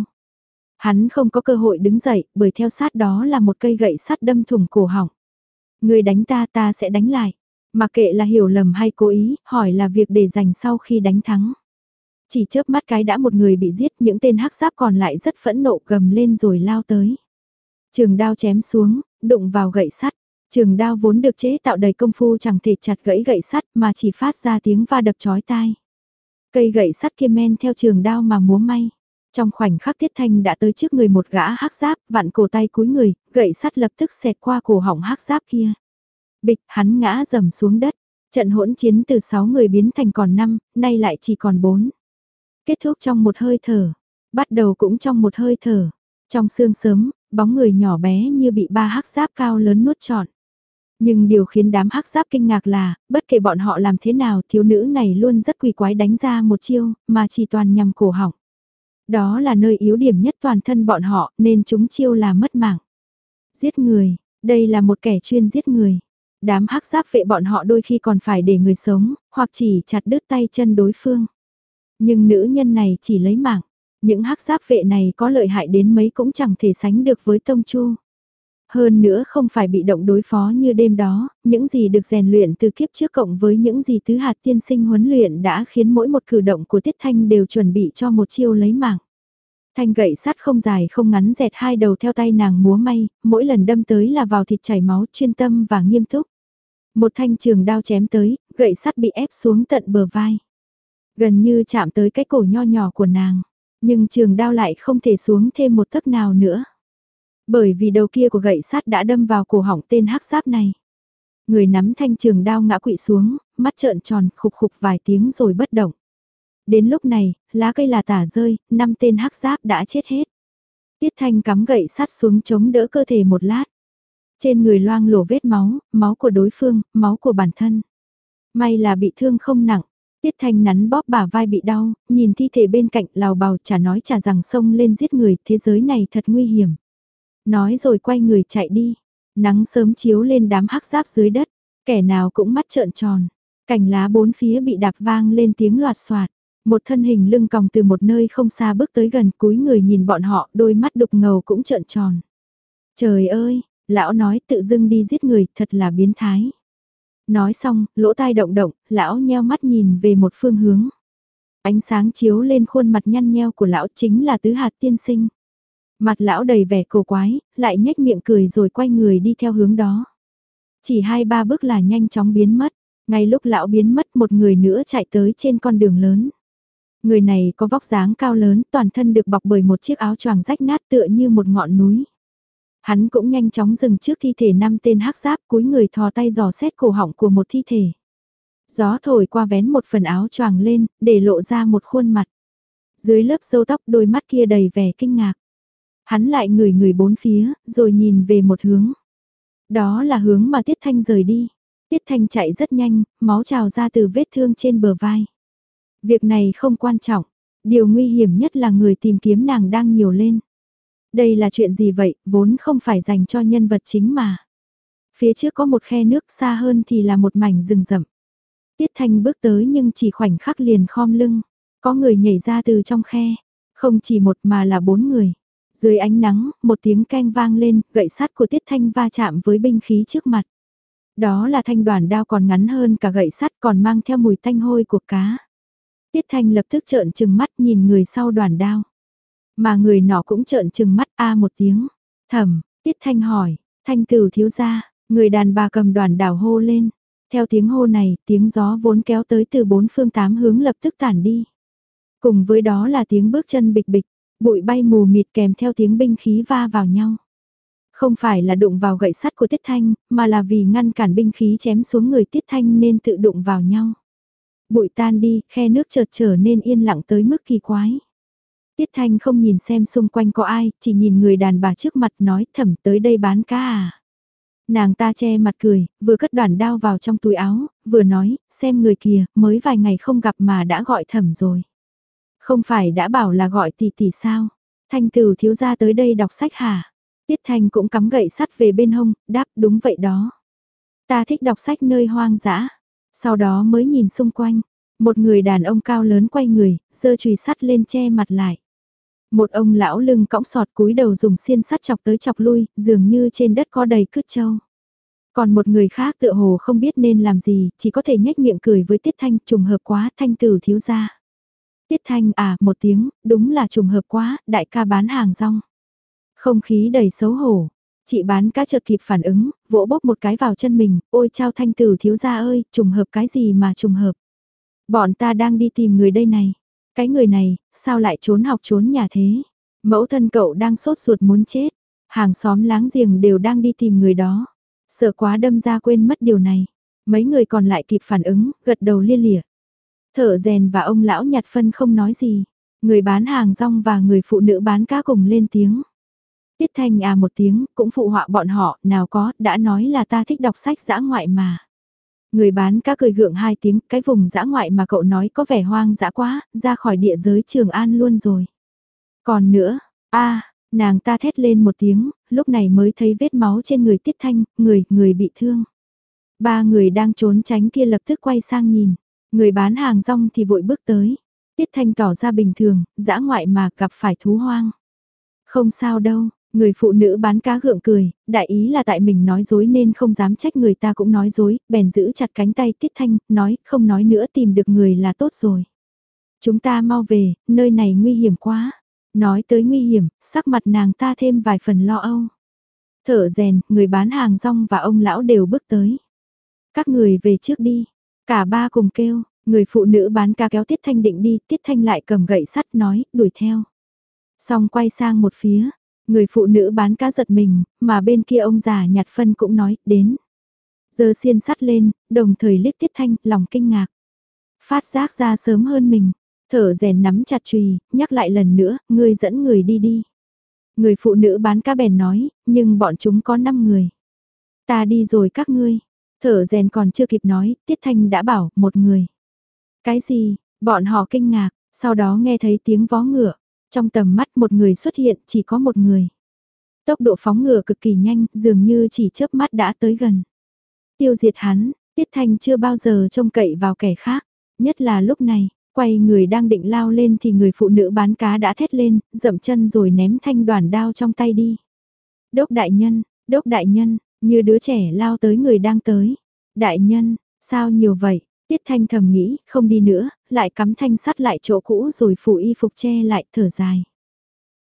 Hắn không có cơ hội đứng dậy, bởi theo sát đó là một cây gậy sắt đâm thủng cổ họng. Người đánh ta, ta sẽ đánh lại. Mặc kệ là hiểu lầm hay cố ý, hỏi là việc để dành sau khi đánh thắng. Chỉ chớp mắt cái đã một người bị giết, những tên hắc giáp còn lại rất phẫn nộ, gầm lên rồi lao tới. Trường đao chém xuống, đụng vào gậy sắt. Trường đao vốn được chế tạo đầy công phu chẳng thể chặt gãy gậy sắt mà chỉ phát ra tiếng va đập chói tai. Cây gậy sắt kia men theo trường đao mà múa may. Trong khoảnh khắc Tiết Thanh đã tới trước người một gã hắc giáp, vặn cổ tay cúi người, gậy sắt lập tức xẹt qua cổ họng hắc giáp kia. Bịch, hắn ngã rầm xuống đất. Trận hỗn chiến từ sáu người biến thành còn năm, nay lại chỉ còn bốn. Kết thúc trong một hơi thở, bắt đầu cũng trong một hơi thở. Trong sương sớm, bóng người nhỏ bé như bị ba hắc giáp cao lớn nuốt trọn. Nhưng điều khiến đám hắc giáp kinh ngạc là, bất kể bọn họ làm thế nào, thiếu nữ này luôn rất quỷ quái đánh ra một chiêu, mà chỉ toàn nhằm cổ họng. Đó là nơi yếu điểm nhất toàn thân bọn họ, nên chúng chiêu là mất mạng. Giết người, đây là một kẻ chuyên giết người. Đám hắc giáp vệ bọn họ đôi khi còn phải để người sống, hoặc chỉ chặt đứt tay chân đối phương. Nhưng nữ nhân này chỉ lấy mạng. Những hắc giáp vệ này có lợi hại đến mấy cũng chẳng thể sánh được với Tông Chu. Hơn nữa không phải bị động đối phó như đêm đó, những gì được rèn luyện từ kiếp trước cộng với những gì tứ hạt tiên sinh huấn luyện đã khiến mỗi một cử động của Tiết Thanh đều chuẩn bị cho một chiêu lấy mạng. Thanh gậy sắt không dài không ngắn dẹt hai đầu theo tay nàng múa may, mỗi lần đâm tới là vào thịt chảy máu, chuyên tâm và nghiêm túc. Một thanh trường đao chém tới, gậy sắt bị ép xuống tận bờ vai. Gần như chạm tới cái cổ nho nhỏ của nàng, nhưng trường đao lại không thể xuống thêm một tấc nào nữa. Bởi vì đầu kia của gậy sắt đã đâm vào cổ họng tên hắc giáp này. Người nắm thanh trường đao ngã quỵ xuống, mắt trợn tròn, khục khục vài tiếng rồi bất động. Đến lúc này, lá cây là tả rơi, năm tên hắc giáp đã chết hết. Tiết Thanh cắm gậy sắt xuống chống đỡ cơ thể một lát. Trên người loang lổ vết máu, máu của đối phương, máu của bản thân. May là bị thương không nặng. Tiết Thanh nắn bóp bả vai bị đau, nhìn thi thể bên cạnh lào bào chả nói chả rằng xông lên giết người, thế giới này thật nguy hiểm. Nói rồi quay người chạy đi. Nắng sớm chiếu lên đám hắc giáp dưới đất, kẻ nào cũng mắt trợn tròn. Cành lá bốn phía bị đạp vang lên tiếng loạt xoạt. Một thân hình lưng còng từ một nơi không xa bước tới gần, cúi người nhìn bọn họ, đôi mắt đục ngầu cũng trợn tròn. Trời ơi, lão nói tự dưng đi giết người, thật là biến thái. Nói xong, lỗ tai động động, lão nheo mắt nhìn về một phương hướng. Ánh sáng chiếu lên khuôn mặt nhăn nheo của lão, chính là tứ hạt tiên sinh. Mặt lão đầy vẻ cổ quái, lại nhếch miệng cười rồi quay người đi theo hướng đó. Chỉ hai ba bước là nhanh chóng biến mất. Ngay lúc lão biến mất, một người nữa chạy tới trên con đường lớn. Người này có vóc dáng cao lớn, toàn thân được bọc bởi một chiếc áo choàng rách nát tựa như một ngọn núi. Hắn cũng nhanh chóng dừng trước thi thể năm tên hắc giáp, cúi người thò tay dò xét cổ họng của một thi thể. Gió thổi qua vén một phần áo choàng lên, để lộ ra một khuôn mặt. Dưới lớp râu tóc đôi mắt kia đầy vẻ kinh ngạc. Hắn lại ngửi ngửi bốn phía, rồi nhìn về một hướng. Đó là hướng mà Tiết Thanh rời đi. Tiết Thanh chạy rất nhanh, máu trào ra từ vết thương trên bờ vai. Việc này không quan trọng, điều nguy hiểm nhất là người tìm kiếm nàng đang nhiều lên. Đây là chuyện gì vậy, vốn không phải dành cho nhân vật chính mà. Phía trước có một khe nước, xa hơn thì là một mảnh rừng rậm. Tiết Thanh bước tới nhưng chỉ khoảnh khắc liền khom lưng, có người nhảy ra từ trong khe. Không chỉ một mà là bốn người. Dưới ánh nắng, một tiếng keng vang lên, gậy sắt của Tiết Thanh va chạm với binh khí trước mặt. Đó là thanh đoản đao còn ngắn hơn cả gậy sắt, còn mang theo mùi tanh hôi của cá. Tiết Thanh lập tức trợn trừng mắt nhìn người sau đoản đao. Mà người nọ cũng trợn trừng mắt a một tiếng. Thẩm, Tiết Thanh hỏi, Thanh Tử thiếu gia, người đàn bà cầm đoản đao hô lên. Theo tiếng hô này, tiếng gió vốn kéo tới từ bốn phương tám hướng lập tức tản đi. Cùng với đó là tiếng bước chân bịch bịch, bụi bay mù mịt kèm theo tiếng binh khí va vào nhau. Không phải là đụng vào gậy sắt của Tiết Thanh, mà là vì ngăn cản binh khí chém xuống người Tiết Thanh nên tự đụng vào nhau. Bụi tan đi, khe nước chợt trở nên yên lặng tới mức kỳ quái. Tiết Thanh không nhìn xem xung quanh có ai, chỉ nhìn người đàn bà trước mặt nói Thẩm tới đây bán cá à. Nàng ta che mặt cười, vừa cất đoản đao vào trong túi áo, vừa nói, xem người kia, mới vài ngày không gặp mà đã gọi Thẩm rồi. Không phải đã bảo là gọi tỷ tỷ sao? Thanh Tử thiếu gia tới đây đọc sách hả? Tiết Thanh cũng cắm gậy sắt về bên hông, đáp đúng vậy đó. Ta thích đọc sách nơi hoang dã. Sau đó mới nhìn xung quanh, một người đàn ông cao lớn quay người, giơ chùy sắt lên che mặt lại. Một ông lão lưng cõng sọt cúi đầu dùng xiên sắt chọc tới chọc lui, dường như trên đất có đầy cứt trâu. Còn một người khác tựa hồ không biết nên làm gì, chỉ có thể nhếch miệng cười với Tiết Thanh, trùng hợp quá, Thanh Tử thiếu gia. Tiết Thanh à, một tiếng, đúng là trùng hợp quá, đại ca bán hàng rong. Không khí đầy xấu hổ, chị bán cá chợt kịp phản ứng, vỗ bóp một cái vào chân mình, ôi chao Thanh Tử thiếu gia ơi, trùng hợp cái gì mà trùng hợp. Bọn ta đang đi tìm người đây này, cái người này, sao lại trốn học trốn nhà thế. Mẫu thân cậu đang sốt ruột muốn chết, hàng xóm láng giềng đều đang đi tìm người đó. Sợ quá đâm ra quên mất điều này, mấy người còn lại kịp phản ứng, gật đầu lia lịa. Thợ rèn và ông lão nhặt phân không nói gì, người bán hàng rong và người phụ nữ bán cá cùng lên tiếng. Tiết Thanh à một tiếng, cũng phụ họa bọn họ, nào có, đã nói là ta thích đọc sách dã ngoại mà. Người bán cá cười gượng hai tiếng, cái vùng dã ngoại mà cậu nói có vẻ hoang dã quá, ra khỏi địa giới Trường An luôn rồi. Còn nữa, a nàng ta thét lên một tiếng, lúc này mới thấy vết máu trên người Tiết Thanh, người, người bị thương. Ba người đang trốn tránh kia lập tức quay sang nhìn, người bán hàng rong thì vội bước tới. Tiết Thanh tỏ ra bình thường, dã ngoại mà gặp phải thú hoang. Không sao đâu, người phụ nữ bán cá gượng cười, đại ý là tại mình nói dối nên không dám trách người ta cũng nói dối, bèn giữ chặt cánh tay Tiết Thanh, nói không nói nữa tìm được người là tốt rồi. Chúng ta mau về, nơi này nguy hiểm quá. Nói tới nguy hiểm, sắc mặt nàng ta thêm vài phần lo âu. Thợ rèn, người bán hàng rong và ông lão đều bước tới. Các người về trước đi. Cả ba cùng kêu, người phụ nữ bán cá kéo Tiết Thanh định đi, Tiết Thanh lại cầm gậy sắt nói, đuổi theo. Xong quay sang một phía, người phụ nữ bán cá giật mình, mà bên kia ông già nhặt phân cũng nói, đến. Giờ xiên sắt lên, đồng thời liếc Tiết Thanh, lòng kinh ngạc. Phát giác ra sớm hơn mình, thở rèn nắm chặt chùy, nhắc lại lần nữa, ngươi dẫn người đi đi. Người phụ nữ bán cá bèn nói, nhưng bọn chúng có năm người. Ta đi rồi các ngươi. Thở rèn còn chưa kịp nói, Tiết Thanh đã bảo, một người. Cái gì, bọn họ kinh ngạc, sau đó nghe thấy tiếng vó ngựa. Trong tầm mắt một người xuất hiện, chỉ có một người. Tốc độ phóng ngựa cực kỳ nhanh, dường như chỉ chớp mắt đã tới gần. Tiêu diệt hắn, Tiết Thanh chưa bao giờ trông cậy vào kẻ khác. Nhất là lúc này, quay người đang định lao lên thì người phụ nữ bán cá đã thét lên, dậm chân rồi ném thanh đoản đao trong tay đi. Đốc đại nhân, đốc đại nhân, như đứa trẻ lao tới người đang tới. Đại nhân, sao nhiều vậy? Tiết Thanh thầm nghĩ, không đi nữa, lại cắm thanh sắt lại chỗ cũ rồi phủ y phục che lại, thở dài.